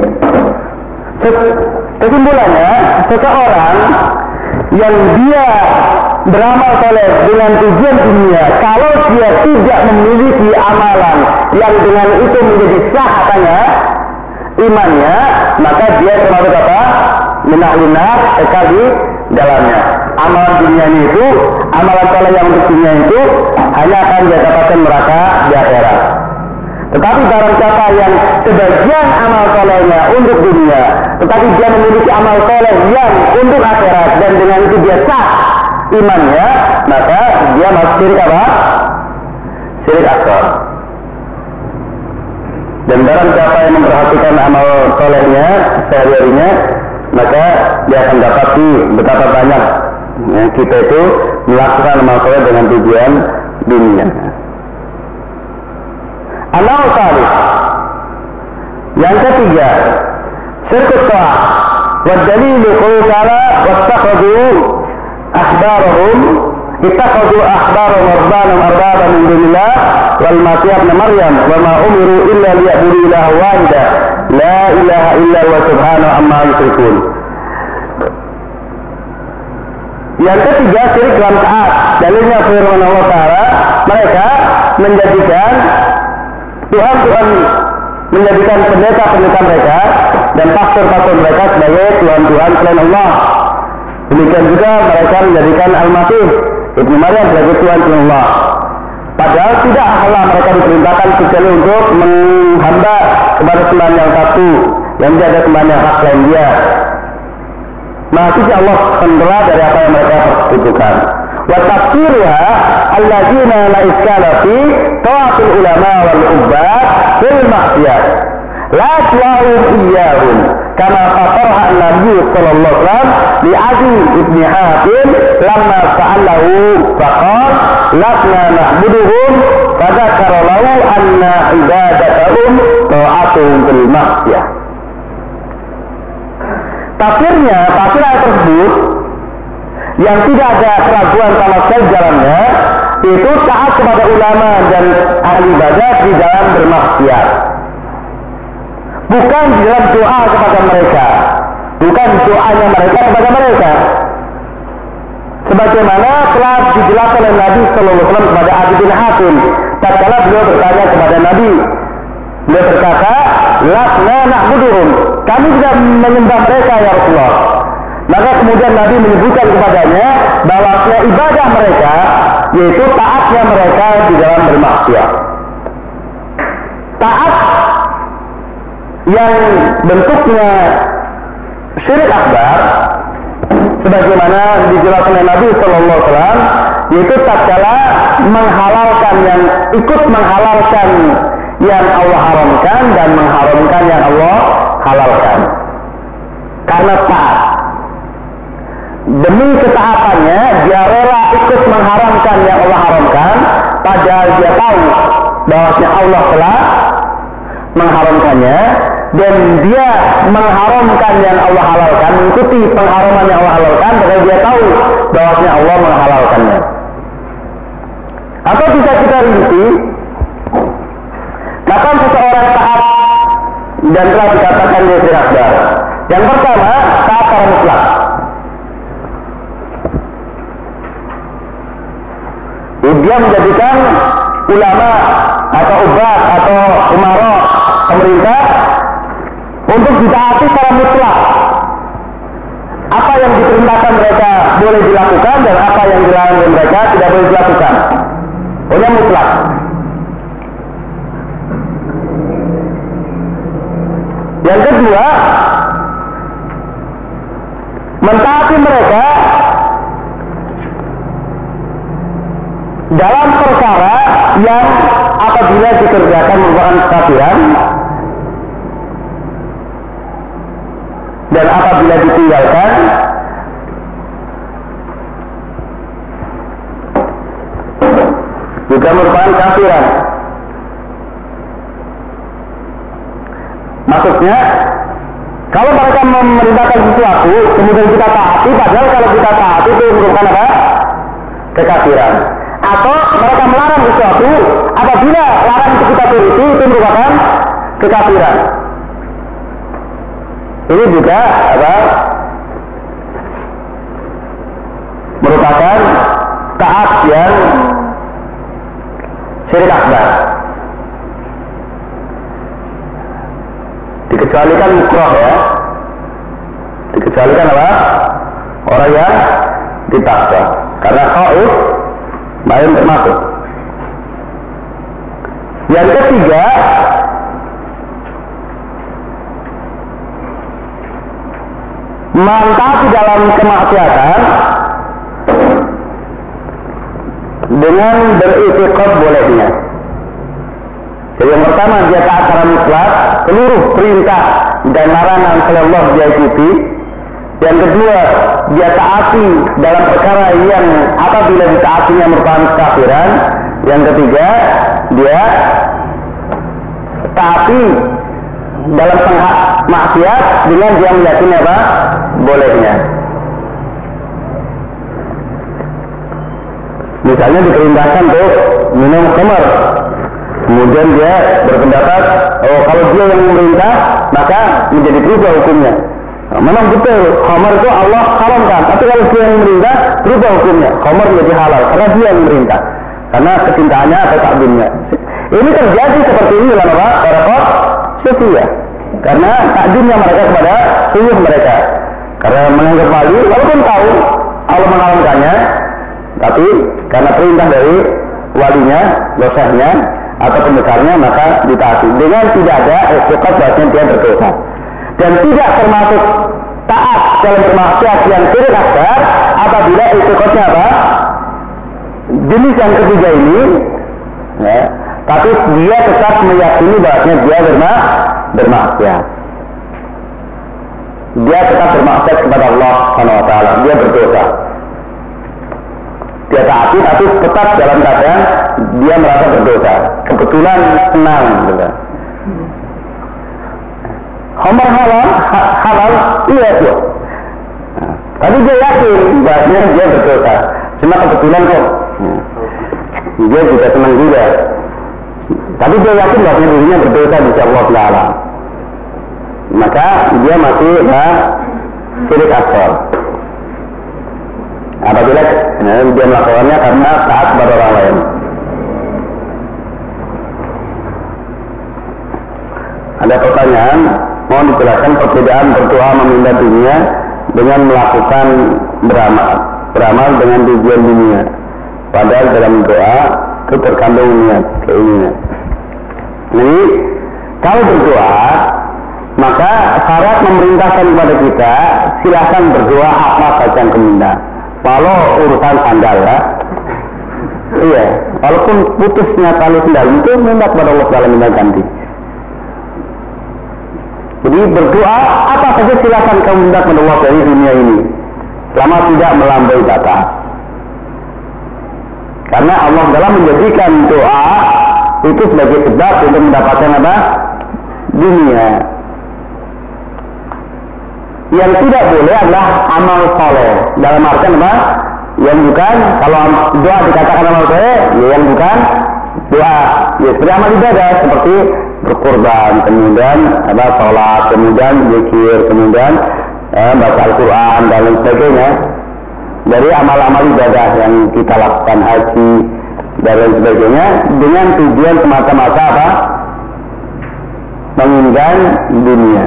kesimpulannya, seseorang yang dia beramal soleh dengan tujuan dunia, kalau dia tidak memiliki amalan yang dengan itu menjadi sah katanya imannya, maka dia termasuk apa? Minahlinar, kekal di dalamnya. Amalan dunia itu, amalan soleh yang untuk dunia itu hanya akan dia dapatkan neraka di akhirat. Tetapi barang siapa yang sebagian amal solehnya untuk dunia, tetapi dia memiliki amal soleh yang untuk akhirat dan dengan itu dia sah imannya, maka dia masuk syirik apa? Syirik akbar. Dan barang siapa yang memperhatikan amal solehnya sehari-harinya, maka dia akan dapati betapa banyak kita itu melakukan amal soleh dengan tujuan dunia. Amal salih. Yang ketiga, syirk ta'ah. Wa dalilu qawlu ta'ala wattakhadhu ahbarahum ittakhadhu ahbarahum arbaba min dunillah wal masih ibn maryam wa ma umiru illa liya'budu ilaha wahida la ilaha illa huwa subhanahu amma yushrikun. Yang ketiga, syirik dalam taat. Dalilnya firman Allah Ta'ala, mereka menjadikan Tuhan menjadikan pendeta-pendeta mereka dan pastor-pastor mereka sebagai Tuhan-Tuhan selain Allah. Demikian juga mereka menjadikan Al-Masih Ibnu Maryam sebagai Tuhan selain Allah. Padahal tidaklah mereka diperintahkan kecuali untuk menghamba kepada Tuhan yang satu, yang tidak ada sembahan yang hak selain Dia. Maksudnya Allah sendiri dari apa yang mereka persekutukan. Wa tafsirha alladzina la iskala fi ta'atul ulama wal ubbad fil ma'siyah la tu'awum iyyahum kama fatarha an-nabiy sallallahu alaihi wasallam li Adi ibn Hatim lamma sa'alahu faqala lasna na'buduhum fadzakara lahu anna ibadatahum ta'atuhum fil ma'siyah. Tafsir ayat tersebut yang tidak ada keraguan sama sekali jalannya, itu taat kepada ulama dan ahli ibadah di dalam bermaksiat, bukan di dalam doa kepada mereka, bukan doanya mereka kepada mereka, sebagaimana telah dijelaskan oleh Nabi Sallallahu Alaihi Wasallam kepada Adi bin Hatim tatkala beliau bertanya kepada Nabi. Beliau berkata, lasna na'buduhum, kami tidak menyembah mereka ya Rasulullah. Maka kemudian Nabi menyebutkan kepadanya bahwa ibadah mereka yaitu taatnya mereka di dalam bermaksiat. Taat yang bentuknya syirik akbar sebagaimana dijelaskan oleh Nabi Sallallahu Alaihi Wasallam, yaitu tatkala ikut menghalalkan yang Allah haramkan dan mengharamkan yang Allah halalkan. Karena taat, demi ketaatannya dia rela ikut mengharamkan yang Allah haramkan, padahal dia tahu bahwasanya Allah telah mengharamkannya, dan dia mengharamkan yang Allah halalkan, mengikuti pengharaman yang Allah halalkan, padahal dia tahu bahwasanya Allah menghalalkannya. Atau bisa kita rinci, kapan seseorang taat dan telah dikatakan dia syirik akbar? Yang pertama, taat secara mutlak. Dia menjadikan ulama atau ubat atau umara pemerintah untuk ditaati secara mutlak. Apa yang diperintahkan mereka boleh dilakukan dan apa yang dilarang mereka tidak boleh dilakukan. Pokoknya mutlak. Yang kedua, mentaati mereka dalam perkara yang apabila dikerjakan merupakan kekafiran dan apabila ditinggalkan juga merupakan kafiran. Maksudnya, kalau mereka memerintahkan sesuatu kemudian kita taati, padahal kalau kita taati itu merupakan apa? Kekafiran. Atau mereka melarang sesuatu, apabila larang itu kita turuti itu merupakan kekafiran. Ini juga apa? Merupakan taat yang syirik akbar. Dikecualikan mukroh ya. Dikecualikan apa? Orang yang dipaksa. Karena khauf main termasuk. Yang ketiga, mentaati dalam kemaksiatan dengan beritikad bolehnya. Jadi yang pertama, dia taat secara mutlak, seluruh perintah dan larangan oleh Allah dia ikuti. Yang kedua, dia taati dalam perkara yang apabila ditaatinya merupakan kekafiran. Yang ketiga, dia taati dalam maksiat dengan dia meyakini apa? Bolehnya. Misalnya diperintahkan untuk minum khamar, kemudian dia berpendapat, oh kalau dia yang memerintah maka menjadi berubah hukumnya. Nah, memang betul khamar itu Allah haramkan, tapi kalau dia yang memerintah berubah hukumnya, khamar menjadi halal karena dia yang memerintah, karena kecintaannya atau takdimnya. Ini terjadi seperti ini dalam para Sufiyah, karena takdimnya mereka kepada suyuh mereka, karena menganggap wali walaupun tahu Allah mengharamkannya, tapi karena perintah dari walinya, dosanya atau pembesarnya, maka ditaati dengan tidak ada istiqat bahasanya dia berdosa. Dan tidak termasuk taat dalam bermaksiat yang syirik akbar apabila istiqatnya apa? Jenis yang ketiga ini, ya, tapi dia tetap meyakini bahasanya dia bermaksiat. Dia tetap bermaksiat kepada Allah Subhanahu wa taala, dia berdosa. Dia taati tapi tetap dalam keadaan dia merasa berdosa. Kebetulan senang gitu. Khamar halal, iya tuh. Nah, tapi dia yakin bahasanya dia berdosa. Cuma kebetulan kok. Dia juga senang juga. Tapi dia yakin bahasanya dirinya berdosa di sisi Allah Taala. Maka dia masih syirik akbar. Apabila dia melakukannya karena taat kepada orang lain. Ada pertanyaan, mohon dijelaskan perbedaan berdoa meminta dunia dengan melakukan beramal dengan tujuan dunia. Padahal dalam doa itu terkandung niat, keinginan. Jadi kalau berdoa Maka syarat memerintahkan kepada kita, silakan berdoa apa saja yang keminta. Kalau urusan sandal ya, iya, walaupun putusnya tali sandal itu minta kepada Allah Taala minta ganti. Jadi berdoa apa saja silakan kamu minta kepada Allah dari dunia ini, selama tidak melampaui batas. Karena Allah dalam menjadikan doa itu sebagai sebab untuk mendapatkan apa? Dunia. Yang tidak boleh adalah amal soleh. Dalam artian apa? Yang bukan, kalau doa dikatakan amal soleh, ya yang bukan doa. Ya seperti amal ibadah, seperti berkorban, kemudian ada sholat, kemudian zikir, kemudian baca Al-Quran dan lain sebagainya. Dari amal-amal ibadah yang kita lakukan, haji dan lain sebagainya, dengan tujuan semata-mata apa? Menginginkan dunia.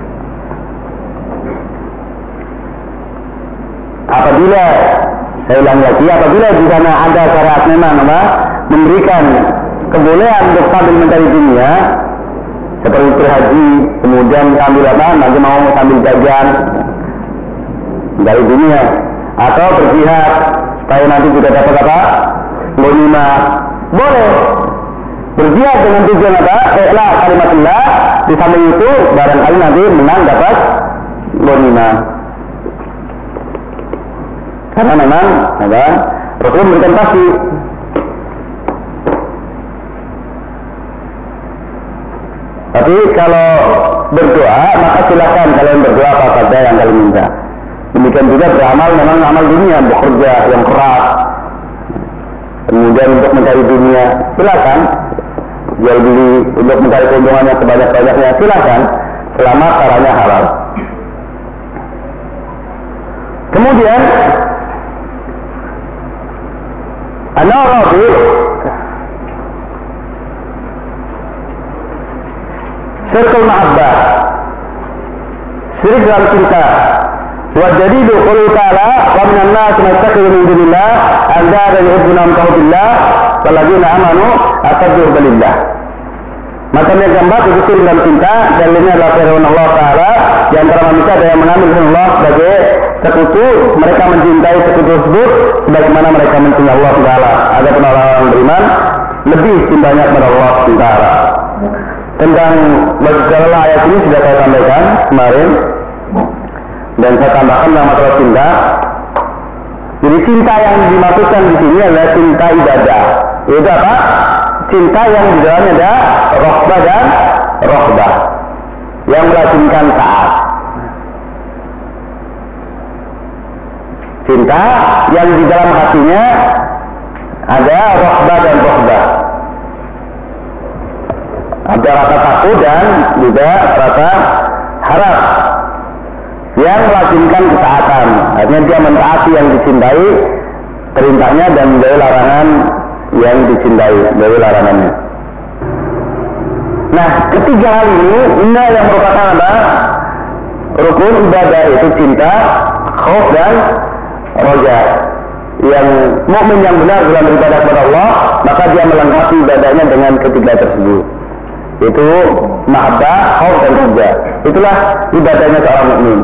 Apabila, saya ulang lagi, apabila di sana ada syarat memang apa? Memberikan kebolehan untuk sambil mencari dunia, seperti berhaji, kemudian sambil apa? Nanti mau sambil jajan dari dunia, atau berjihad supaya nanti juga dapat apa? Ghanimah. Boleh berjihad dengan tujuan apa? Ikhlas kalimatullah, di samping itu barangkali nanti menang dapat ghanimah. Karena memang apa? Rasul memberikan pasti. Tapi kalau berdoa, maka silakan kalian berdoa apa saja yang kalian minta. Demikian juga beramal, memang amal dunia, bekerja yang keras, kemudian untuk mencari dunia, silakan. Jual beli untuk mencari keuntungan yang sebanyak-banyaknya, silakan, selama caranya halal. Kemudian An-Nawawi Syirkul Mahabbah, syirik dalam cinta. Wa jadidu qulu ta'ala wa minan nas man yattakhidhu min dunillah andadan yuhibbunahum ka hubbillah walladzina amanu ashaddu hubbillah. Maka yang keempat itu syirik dalam cinta, dan ini adalah firman Allah Ta'ala, di antara manusia ada yang mengambil Allah sebagai sekutu, mereka mencintai sekutu tersebut sebagaimana mereka mencintai Allah Ta'ala. Adapun orang beriman lebih cintanya kepada Allah Ta'ala. Tentang masalah ayat ini sudah saya sampaikan kemarin, dan saya tambahkan dalam masalah cinta. Jadi cinta yang dimaksudkan di sini adalah cinta ibadah. Itu apa? Cinta yang di dalamnya ada rohbah dan rohbah, yang melazimkan taat. Cinta yang di dalam hatinya ada rohbah dan rohbah, ada rasa takut dan juga rasa harap, yang melazimkan ketaatan. Artinya dia mentaati yang dicintai, perintahnya, dan menjauhi larangan yang dicintai, dari larangannya. Nah, ketiga hal ini yang merupakan apa? Rukun ibadah, itu cinta, khauf dan roja. Yang mukmin yang benar dalam beribadah kepada Allah, maka dia melengkapi ibadahnya dengan ketiga tersebut, itu mahabbah, khauf dan roja. Itulah ibadahnya seorang mukmin.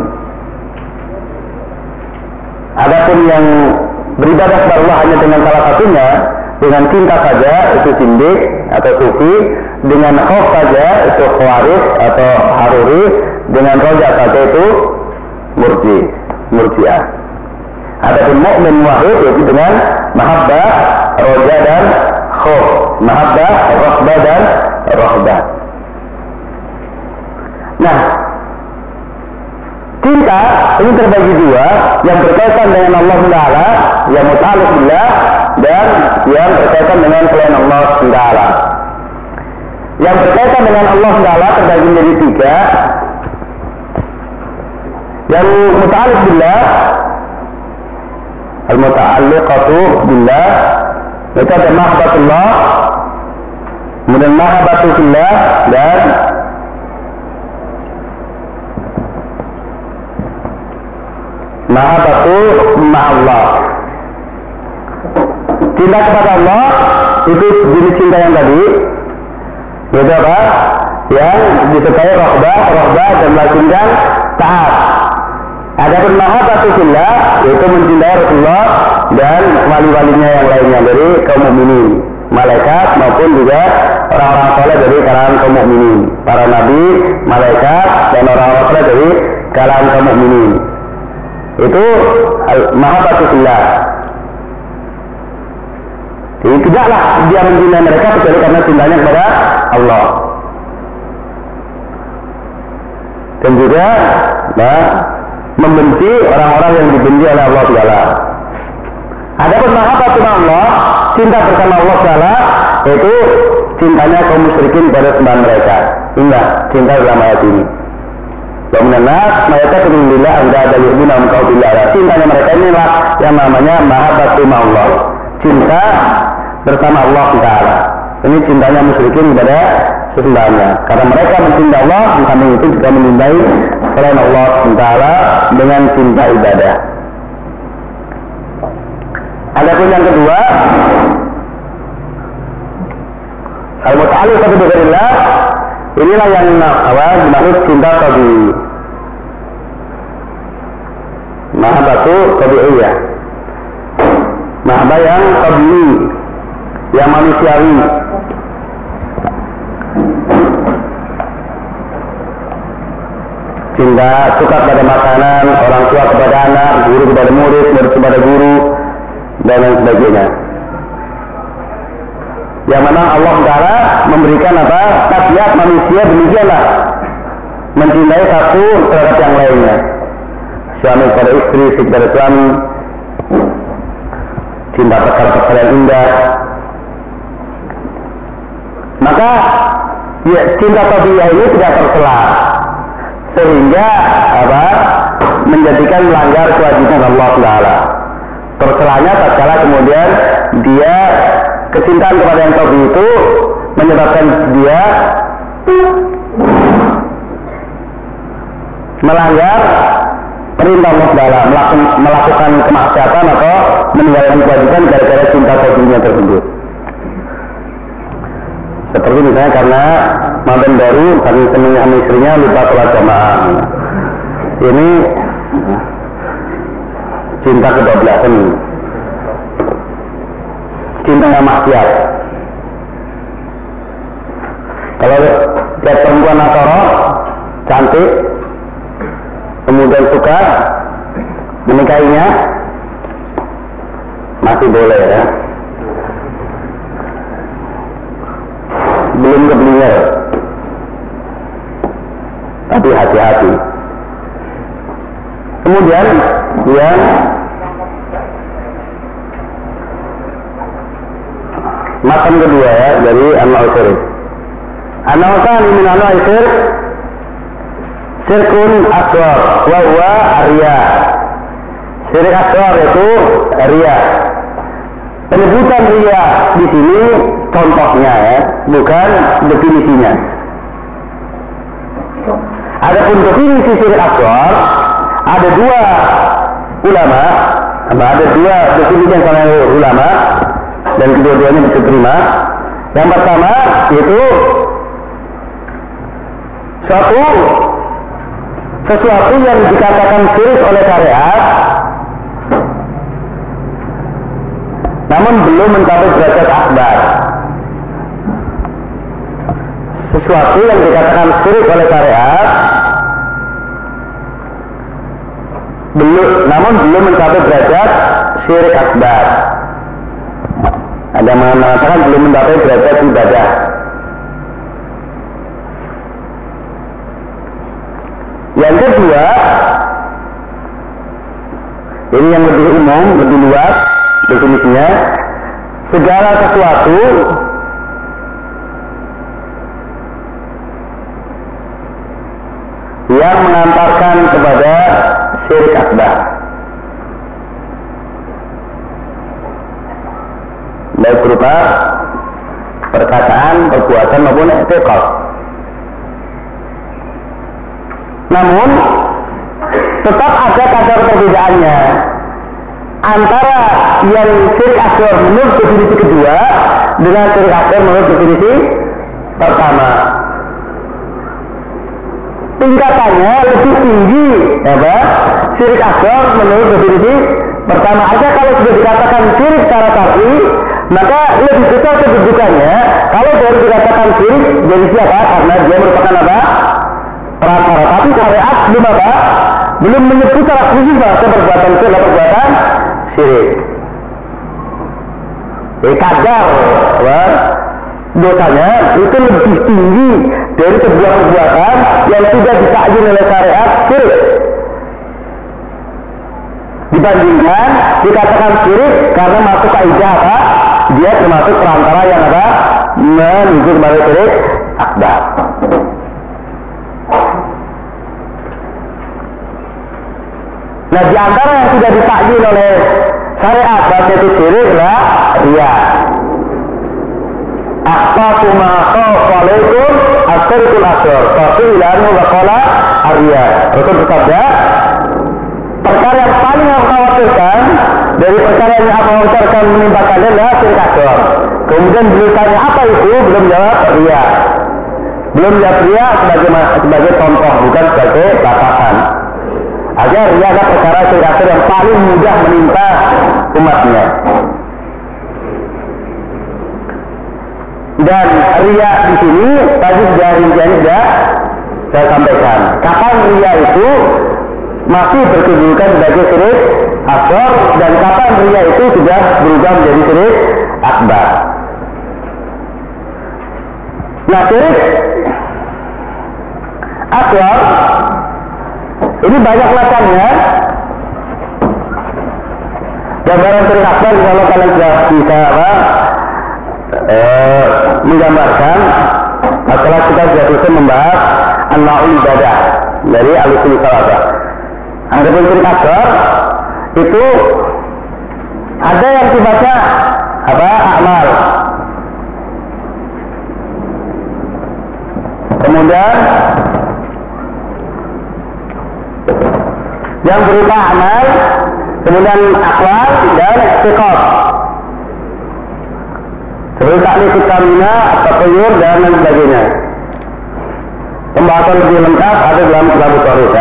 Adapun yang beribadah kepada Allah hanya dengan salah satunya, dengan cinta saja, itu sindik atau sufi, dengan khauf saja itu khawarij atau haruri, dengan roja saja itu murji'ah. Adapun mukmin wahid yaitu dengan mahabbah, roja dan khauf, mahabbah, rohbah dan rohbah. Nah, cinta ini terbagi dua, yang berkaitan dengan Allah Taala, yang muta'alliq billah, dan yang berkaitan dengan selain Allah Taala. Yang berkaitan dengan Allah Taala terbagi menjadi tiga. Yang muta'alliq billah, al-muta'alliqatu billah, itu ada mahabbatullah, kemudian mahabbatu fillah, dan mahabbatu ma'allah. Cinta kepada Allah itu jenis cinta yang tadi, yaitu apa? yang disertai rohbah dan melakukan taat. Adapun mahabbatu fillah yaitu mencintai Rasulullah dan wali-walinya yang lainnya dari kaum mukminin, malaikat maupun juga orang-orang saleh dari kalangan kaum mukminin, para nabi, malaikat dan orang-orang saleh dari kalangan kaum mukminin. Itu mahabbatu fillah. Jadi tidaklah dia mencintai mereka kecuali karena cintanya kepada Allah. Dan juga membenci orang-orang yang dibenci oleh Allah Taala. Adapun mahabbatu Allah, cinta bersama Allah Taala, yaitu cintanya kaum musyrikin pada sembahan mereka. Ingat cinta dalam ayat ini. Wa minan nas mayata billah anda daliluna engkau billah. Cintanya mereka inilah yang namanya mahabbatu Allah. Cinta bersama Allah Taala. Ini cintanya musyrikin kepada sesembahannya. Karena mereka mencintai Allah, di samping itu juga mencintai selain Allah Taala dengan cinta ibadah. Adapun yang kedua, al-muta'alliqatu bi ghairillah, inilah yang dimaksud cinta tabi'i. Mahabbatu tabi'iyah. Mahabbah yang tabi'i, yang manusiawi. Cinta suka pada makanan, orang tua kepada anak, guru kepada murid, murid kepada guru, dan lain sebagainya. Yang mana Allah Taala memberikan tabiat manusia demikianlah, mencintai satu terhadap yang lainnya. Suami kepada istri, istri kepada suami, cinta perkara-perkara yang indah. Maka ya, cinta tabiat ini tidak tercela, sehingga menjadikan melanggar kewajiban Allah Taala. Tercelanya tatkala kemudian dia kecintaan kepada yang tabi itu menyebabkan dia melanggar perintah Allah Taala, melakukan kemaksiatan atau meninggalkan kewajiban gara-gara cinta tabinya tersebut. Seperti misalnya karena mantan baru saking senangnya sama istrinya lupa sholat jamaah. Ini cinta kedoblasan, cinta yang maksiat. Kalau lihat perempuan Nasoro cantik, kemudian suka menikahinya, masih boleh ya. Belum keblinger, tapi hati-hati. Kemudian yang macam kedua ya dari An-Naw'u Syirk. An-Naw'u Tsani min An-Naw'u Syirk Syirkun Asghar wa huwa riya. Syirik asghar itu riya. Penyebutan riya di sini contohnya ya, bukan definisinya. Adapun definisi syirik asghar ada dua ulama, ada dua definisi yang sama ulama dan kedua-duanya bisa terima. Yang pertama yaitu sesuatu yang dikatakan syirik oleh syariat namun belum mencapai derajat akbar. Sesuatu yang dikatakan syirik oleh syariat namun belum mencapai derajat syirik akbar. Ada yang mengatakan belum mencapai derajat ibadah. Yang kedua, ini yang lebih umum, lebih luas definisinya, segala sesuatu yang mengantarkan kepada syirik akbar, baik berupa perkataan, perbuatan maupun i'tiqad. Namun tetap ada kadar perbedaannya antara yang syirik asghar menurut definisi kedua dengan syirik akbar menurut definisi pertama. tingkatannya lebih tinggi, apa? Syirik akbar menurut definisi pertama aja. Kalau sudah dikatakan syirik secara syar'i, maka lebih besar kedudukannya kalau baru dikatakan syirik jadi siapa? Karena dia merupakan apa? Perantara. Tapi syariat belum apa? Belum menyebut secara khusus bahwa perbuatan itu adalah perbuatan syirik. Kadar dosanya itu lebih tinggi dari sebuah perbuatan yang sudah ditakyin oleh syariat syirik, dibandingkan dikatakan syirik karena masuk kaidah apa? Dia termasuk perantara yang apa? Menuju kepada syirik akbar. Nah, di antara yang sudah ditakyin oleh syariat bahwa itu syirik adalah riya. Aqtaku ma khawalaikum as-sirkul asghar faqilan wa qala ar-riya. Rasul bersabda, perkara yang paling aku khawatirkan dari perkara yang aku khawatirkan menimpa kalian adalah syirik asghar. Kemudian beliau tanya apa itu, belum jawab riya. Belum jawab riya sebagai contoh, bukan sebagai batasan. Agar riya adalah perkara syirik asghar yang paling mudah menimpa umatnya. Dan riya di sini tadi sudah rinciannya sudah saya sampaikan. Kapan riya itu masih berkedudukan sebagai syirik asghar dan kapan riya itu sudah berubah menjadi syirik akbar. Nah, syirik asghar ini banyak macamnya. Gambaran syirik akbar kalau kalian sudah bisa menggambarkan setelah kita sudah selesai membahas an-naw'ul ibadah dari al-usul salafah. Adapun syirik akbar itu ada yang sifatnya amal. Kemudian yang berupa amal, kemudian aqwal dan i'tiqad. Seperti taklif utamina, at-taqayyur dan lain sebagainya. Pembahasan lebih lengkap ada dalam kitab Tauhid.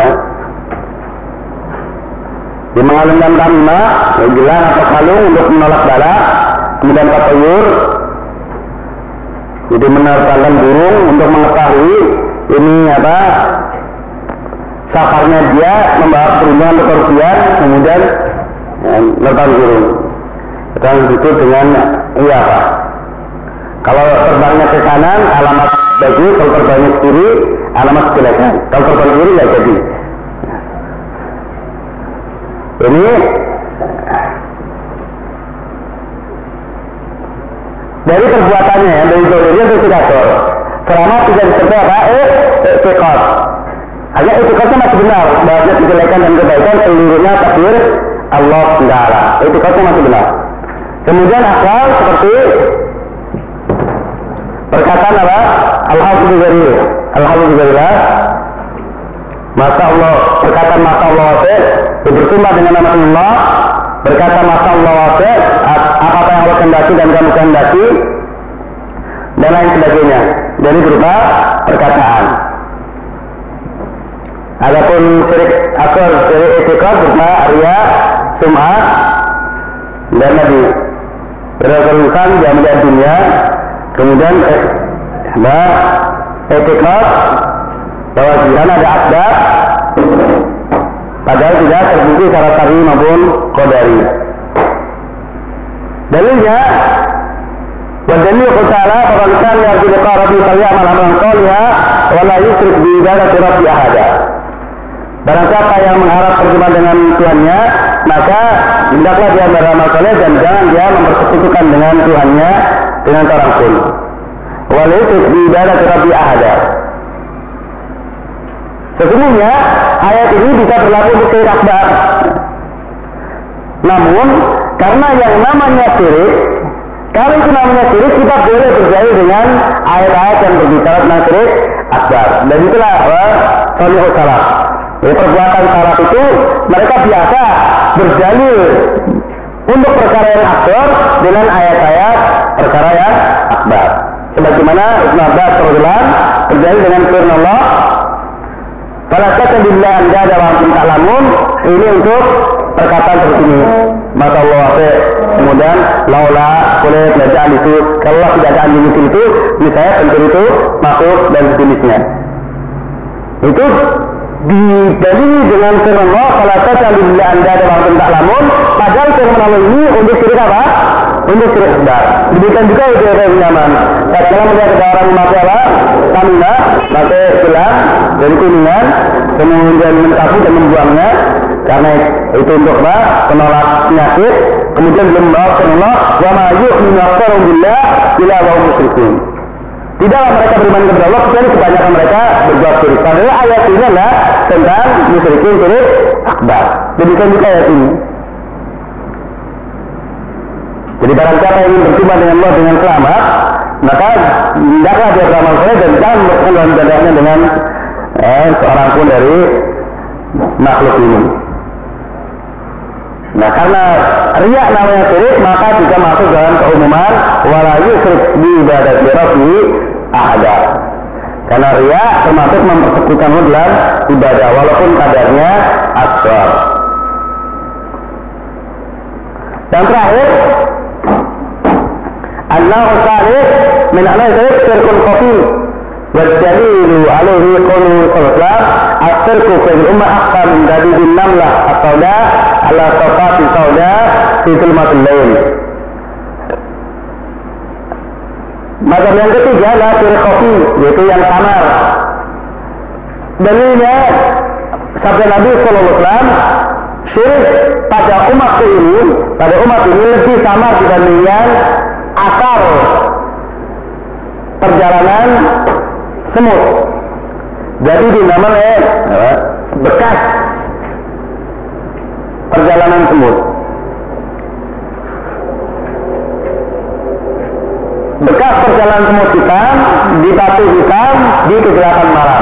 Di mengalungkan tamimah, gelang atau kalung untuk menolak bala, kemudian taqayyur, jadi menerbangkan burung untuk mengetahui ini apa? Safarnya dia membawa peruntungan atau kerugian, kemudian menerbang burung. Kita disebut dengan apa? Kalau terbangnya ke kanan, alamat bagus. Kalau terbangnya ke kiri, alamat kejelekan. Kalau terbang kiri, nggak jadi. Ini dari perbuatannya, dari zahirnya itu tidak salah. Selama tidak disertai apa? I'tiqad. Hanya i'tiqadnya masih benar. Bahwa kejelekan dan kebaikan seluruhnya takdir Allah Taala. I'tiqadnya masih benar. Kemudian akal seperti perkataan apa? Alhamdulillah. Masa Allah, perkataan masa Allah wasih, bersumpah dengan nama Allah, berkata masa Allah wasih, apa yang Allah kehendaki dan kamu kehendaki, dan lain sebagainya. Dari berupa perkataan. Adapun syirik akbar, syirik i'tiqad berupa riya, sum'ah, dan nabi. Berdasarkan dia melihat dunia. Kemudian i'tiqad bahwa di sana ada asbab padahal tidak terbukti secara syar'i maupun qadari. Dalilnya wa dalil ta'ala faman kana yarju liqa rabbih falyamal amalan shalihan wa la yusyrik bi ibadati rabbih ahada. Barang siapa yang mengharap pertemuan dengan Tuhannya, maka hendaklah dia beramal saleh dan jangan dia mempersekutukan dengan Tuhannya dengan seorang pun. Wa la yusyrik bi ibadati rabbih ahada. Sesungguhnya ayat ini bisa berlaku untuk syirik akbar. Namun karena yang namanya syirik, kalau itu namanya syirik, kita boleh berjaya dengan ayat-ayat yang berbicara tentang syirik akbar. Dan itulah salihus salaf. Jadi perbuatan salaf itu mereka biasa berdalil untuk perkara yang akbar dengan ayat-ayat perkara yang akbar. Sebagaimana Ibnu Abbas radhiyallahu anhu berdalil dengan firman Allah, Fala tattabi'illah anda dalam ta'lamun, ini untuk perkataan seperti ini. Maka Allah kemudian laula kulit bacaan itu, kalau tidak ada anjing itu saya pencuri itu makhluk dan jenisnya. Itu didalili dengan firman Allah, fala tattabi'illah anda dalam ta'lamun, padahal firman Allah ini untuk syirik apa? Untuk syirik akbar. Demikian juga itu yang nyaman. Tatkala melihat ada orang memakai apa? Tamimah, pakai gelang dari kuningan, kemudian mencapu dan membuangnya, karena itu untuk apa? Penolak penyakit. Kemudian belum membawa Allah, wa ma yu'minu aktsaruhum billah illa wa hum musyrikun. Tidaklah mereka beriman kepada Allah kecuali kebanyakan mereka berbuat syirik. Padahal ayat ini adalah tentang musyrikin syirik akbar. Demikian juga ayat ini. Jadi barang siapa yang ingin berjumpa dengan Allah dengan selamat, maka hendaklah dia beramal soleh dan jangan berkenan dadanya dengan seorang pun dari makhluk ini. Nah, karena riya namanya syirik, maka juga masuk dalam keumuman wala yusyrik bi ibadati rabbi ahada. Karena riya termasuk mempersekutukan dalam ibadah walaupun kadarnya asghar. Dan terakhir, annahu salih min anasir syirkul khafi wal dalilu alaihi qawlu sallallahu as-sirku fil ummah akhfa min dabibin namlah as-sauda ala safati sauda fi zulmatil lail. Mazhab yang ketiga adalah syirik khafi, yaitu yang samar. Dalilnya sabda Nabi sallallahu alaihi wasallam, syirik pada umat ini lebih samar dibandingkan asal perjalanan semut. Jadi dinamakan bekas perjalanan semut. Bekas perjalanan semut hitam di batu hitam di kegelapan malam.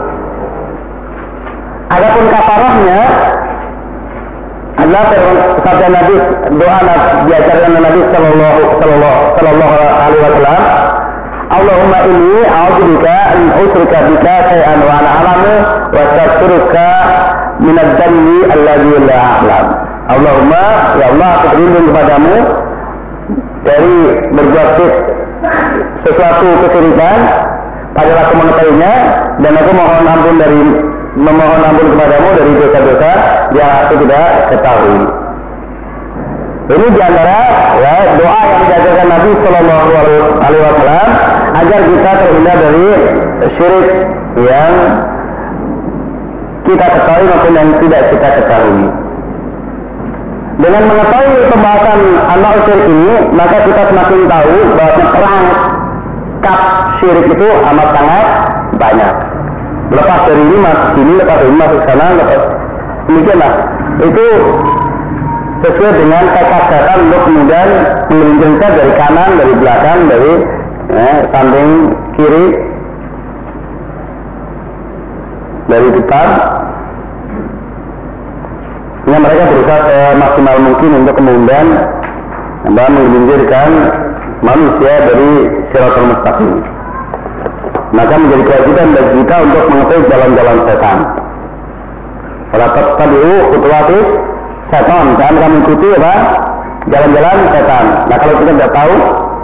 Adapun kafarahnya adalah sabda Nabi, doa diajarkan Nabi sallallahu alaihi wasallam, Allahumma inni a'udzubika an usyrika bika shay'an wa ana a'lamu wa astaghfiruka min adz-dzambi alladzi la a'lam. Allahumma, ya Allah, aku berlindung kepadamu dari berbuat sesuatu kesyirikan padahal aku mengetahuinya, dan aku memohon ampun kepadamu dari dosa-dosa yang aku tidak ketahui. Ini diantara doa yang diajarkan Nabi Sallallahu Alaihi Wasallam agar kita terhindar dari syirik yang kita ketahui maupun yang tidak kita ketahui. Dengan mengetahui pembahasan anak syirik ini, maka kita semakin tahu bahwa perangkap syirik itu amat sangat banyak. Lepas dari ini masuk sini, lepas dari ini masuk sana, lepas demikianlah. Itu sesuai dengan kata-kata untuk kemudian mengelilingi dari kanan, dari belakang, dari samping kiri, dari depan. Sehingga mereka berusaha maksimal mungkin untuk kemudian menggelincirkan manusia dari siratal mustaqim. Maka menjadi kewajiban bagi kita untuk mengetahui jalan-jalan setan. Kalau tabi'u khutuwati setan, jangan kami ikuti apa? Jalan-jalan setan. Nah, kalau kita tidak tahu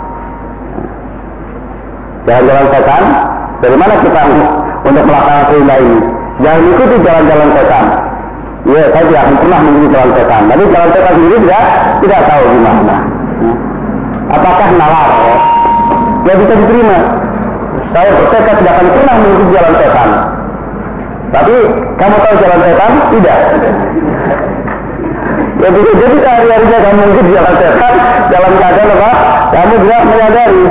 jalan-jalan setan, dari mana kita untuk melaksanakan perintah ini? Jangan ikuti jalan-jalan setan. Ya, saya tidak akan pernah mengikuti jalan setan. Tapi jalan setan sendiri tidak tahu gimana. Apakah nalar? Ya bisa diterima. Saya bertekad tidak akan pernah mengikuti jalan setan. Tapi kamu tahu jalan setan? Tidak. Ya bisa jadi sehari-harinya kamu mengikuti jalan setan dalam keadaan apa? Kamu juga menyadari.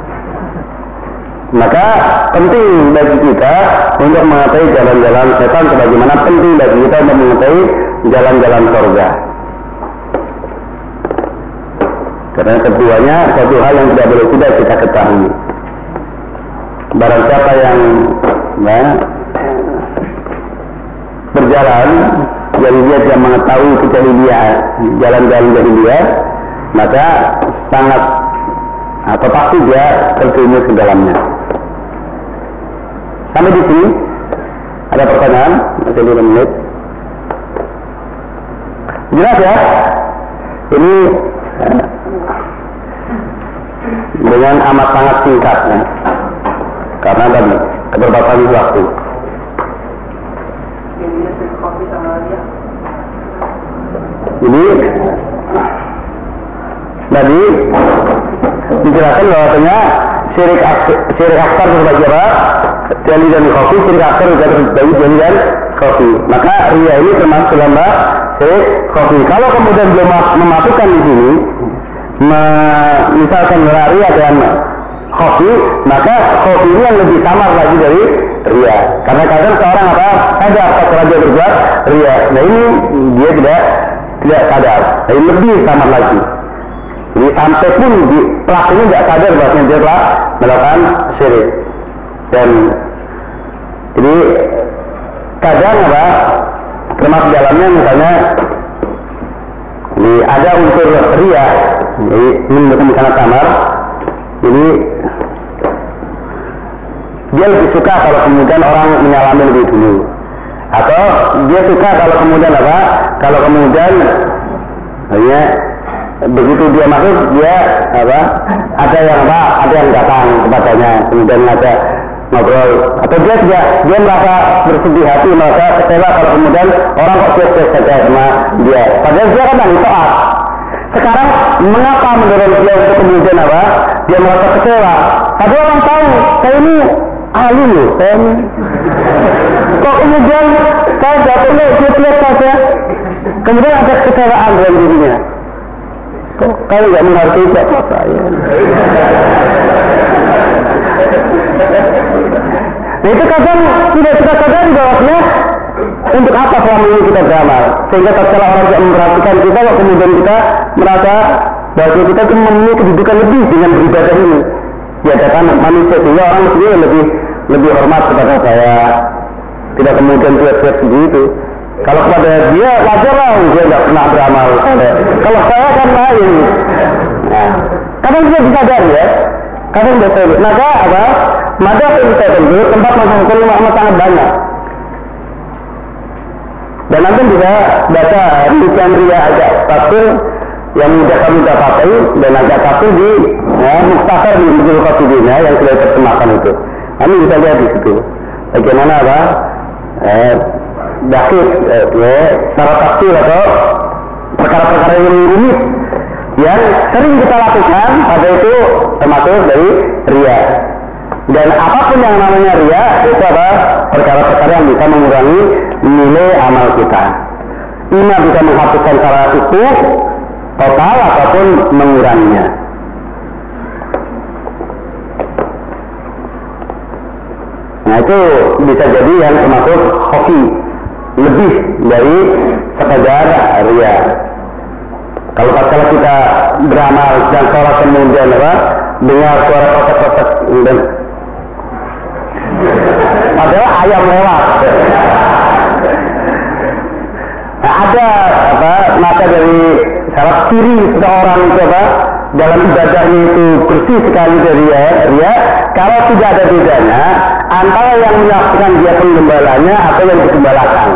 Maka penting bagi kita untuk mengetahui jalan-jalan setan, sebagaimana penting bagi kita untuk mengetahui jalan-jalan surga. Karena keduanya satu hal yang tidak boleh tidak kita ketahui. Barang siapa yang berjalan jadi dia tidak mengetahui kecuali dia jalan-jalan jadi dia, maka sangat atau pasti dia terjerumus ke dalamnya. Sampai di sini ada Ada pertanyaan? Masih 5 menit. Jelas ya? Ini dengan amat sangat singkat ya. Karena tadi keterbatasan waktu. Jadi tadi dijelaskan bahwasanya syirik akbar terbagi apa? Jali dan kopi, syirik akbar terbagi jali dan kopi. Maka ria ini termasuk dalam syirik kopi. Kalau kemudian belum memasukkan di sini, misalkan ria dan kopi, maka kopi ini yang lebih samar lagi dari ria. Karena kadang seorang sadar setelah dia berbuat ria. Nah ini dia tidak sadar. Jadi lebih samar lagi. Jadi sampai pun pelakunya tidak sadar bahwa dia telah melakukan syirik. Dan jadi kadang termasuk dalamnya misalnya ada unsur ria. Jadi ini bukan sangat samar. Jadi dia lebih suka kalau kemudian orang menyalami lebih dulu, atau dia suka kalau kemudian kalau kemudian hanya begitu dia masuk dia ada yang datang kepadanya, kemudian ada ngobrol, atau dia merasa bersedih hati, merasa kecewa kalau kemudian orang kok biasa saja sama dia, padahal dia kan ahli taat. Sekarang mengapa mendorong dia untuk kemudian dia merasa kecewa? Padahal orang tahu saya ini ahli loh, saya ini kok kemudian saya jatuhnya dia saja, kemudian ada kecewaan dalam dirinya. Kok kalian nggak menghargai siapa saya? Nah itu kadang tidak kita sadari bahwasanya untuk apa selama ini kita beramal, sehingga tatkala orang tidak memperhatikan kita, kok kemudian kita merasa bahwa kita itu memiliki kedudukan lebih dengan beribadah ini. Ya katakan manusia sehingga orang mestinya lebih hormat kepada saya, tidak kemudian cuek-cuek begitu. Kalau kepada dia wajar lah, dia tidak pernah beramal. Kalau saya kan lain. Nah, kadang dia disadari ya, kadang dia sadar. Maka maka kita tentu tempat masyarakat sangat banyak. Dan nanti bisa baca rincian ria agak tafsir yang mudah kami dapati dan agak tafsir di Mukhtasar di Ibnu Qasidina yang sudah terjemahkan itu. Kami bisa lihat di situ bagaimana dakik secara tafsir atau perkara-perkara yang rumit yang sering kita lakukan, pada itu termasuk dari ria. Dan apapun yang namanya ria itu perkara-perkara yang bisa mengurangi nilai amal kita. Ima bisa menghapuskan secara utuh total ataupun menguranginya. Nah itu bisa jadi yang termasuk hoki, lebih dari sekedar ria. Kalau kita beramal dan sholat kemudian dengar suara kotak-kotak dan padahal ayam lewat. Nah, ada maka dari syarat ciri seseorang itu dalam ibadahnya itu bersih sekali dari ria. Kalau tidak ada bedanya antara yang menyaksikan dia penggembalanya atau yang digembalakan.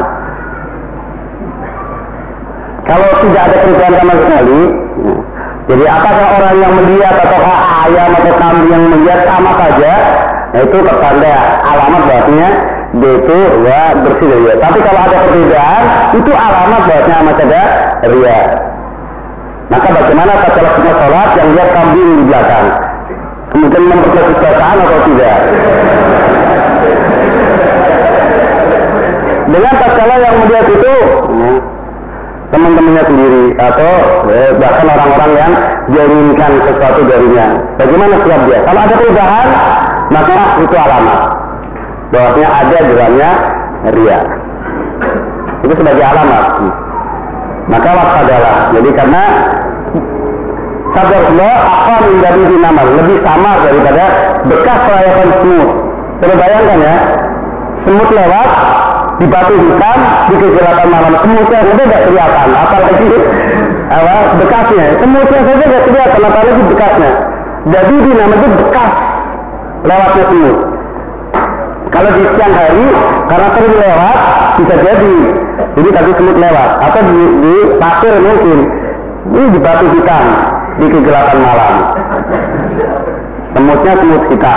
Kalau tidak ada perbedaan sama sekali, jadi apakah orang yang melihat ataukah ayam atau kambing yang melihat sama saja, nah itu pertanda alamat bahwasanya dia itu bersih dari ria. Tapi kalau ada perbedaan, itu alamat bahwasanya amat ada ria. Maka bagaimana tatkala kita sholat yang lihat kambing di belakang, kemudian memperbaiki bacaan atau tidak? Dengan tatkala yang melihat itu teman-temannya sendiri atau bahkan orang-orang yang diinginkan sesuatu darinya, bagaimana sikap dia? Kalau ada perubahan, maka itu alamat bahwasanya ada dalamnya ria. Itu sebagai alamat. Maka waspadalah. Jadi karena sabda Rasulullah akan menjadi dinamal, lebih samar daripada bekas pelayapan semut. Coba bayangkan ya, semut lewat di batu hitam di kegelapan malam, semutnya saja tidak kelihatan, apalagi bekasnya. Semutnya saja tidak kelihatan, apalagi bekasnya. Jadi dinamakan bekas lewatnya semut. Kalau di siang hari karena sering lewat bisa jadi ini tadi semut lewat, atau di pasir mungkin ini di batu hitam di kegelapan malam, semutnya semut hitam.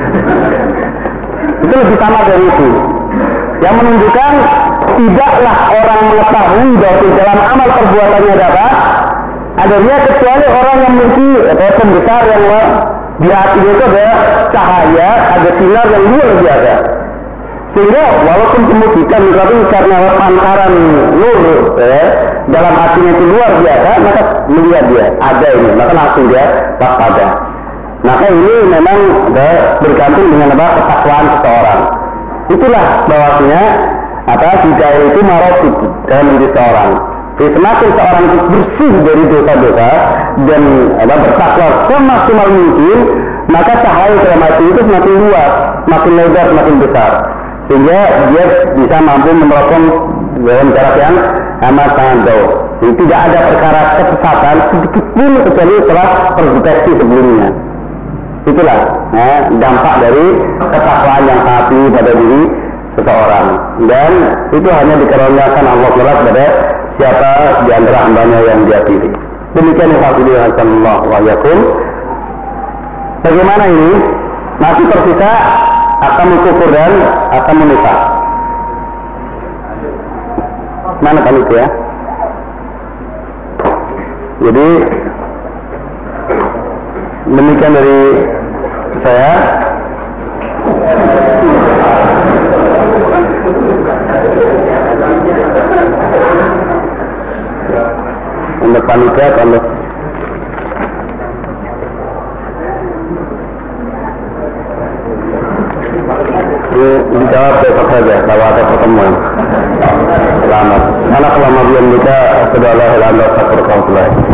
Itu lebih sama dari itu, yang menunjukkan tidaklah orang mengetahui bahwa dalam amal perbuatannya ada dia kecuali orang yang memiliki pembesar yang di hatinya itu ada cahaya, ada sinar yang luar biasa. Sehingga walaupun semut hitam tapi karena pancaran nur dalam hatinya itu luar biasa, maka melihat dia ada ini, maka langsung dia waspada. Maka ini memang bergantung dengan ketakwaan seseorang. Itulah bahwasanya hidayah itu marotib dalam diri seorang. Jadi semakin seorang itu bersih dari dosa-dosa dan bertakwa semaksimal mungkin, maka cahaya dalam hati itu semakin luas, semakin lebar, semakin besar, sehingga dia bisa mampu meneropong dalam jarak yang amat sangat jauh. Jadi tidak ada perkara kesesatan sedikit pun kecuali telah terdeteksi sebelumnya. Itulah dampak dari ketakwaan yang sangat tinggi pada diri seseorang, dan itu hanya dikaruniakan Allah kepada siapa di antara hambanya yang dia pilih. Demikian yang Allah sallallahu alaihi wasallam. Bagaimana ini? Masih tersisa akan kufur dan akan menifak. Mana kan itu ya? Jadi demikian dari saya. Untuk panitia, untuk dijawab besok saja kalau ada pertemuan. Selamat. Anak lama biar kita sudah lahir anda tak berkonsultasi.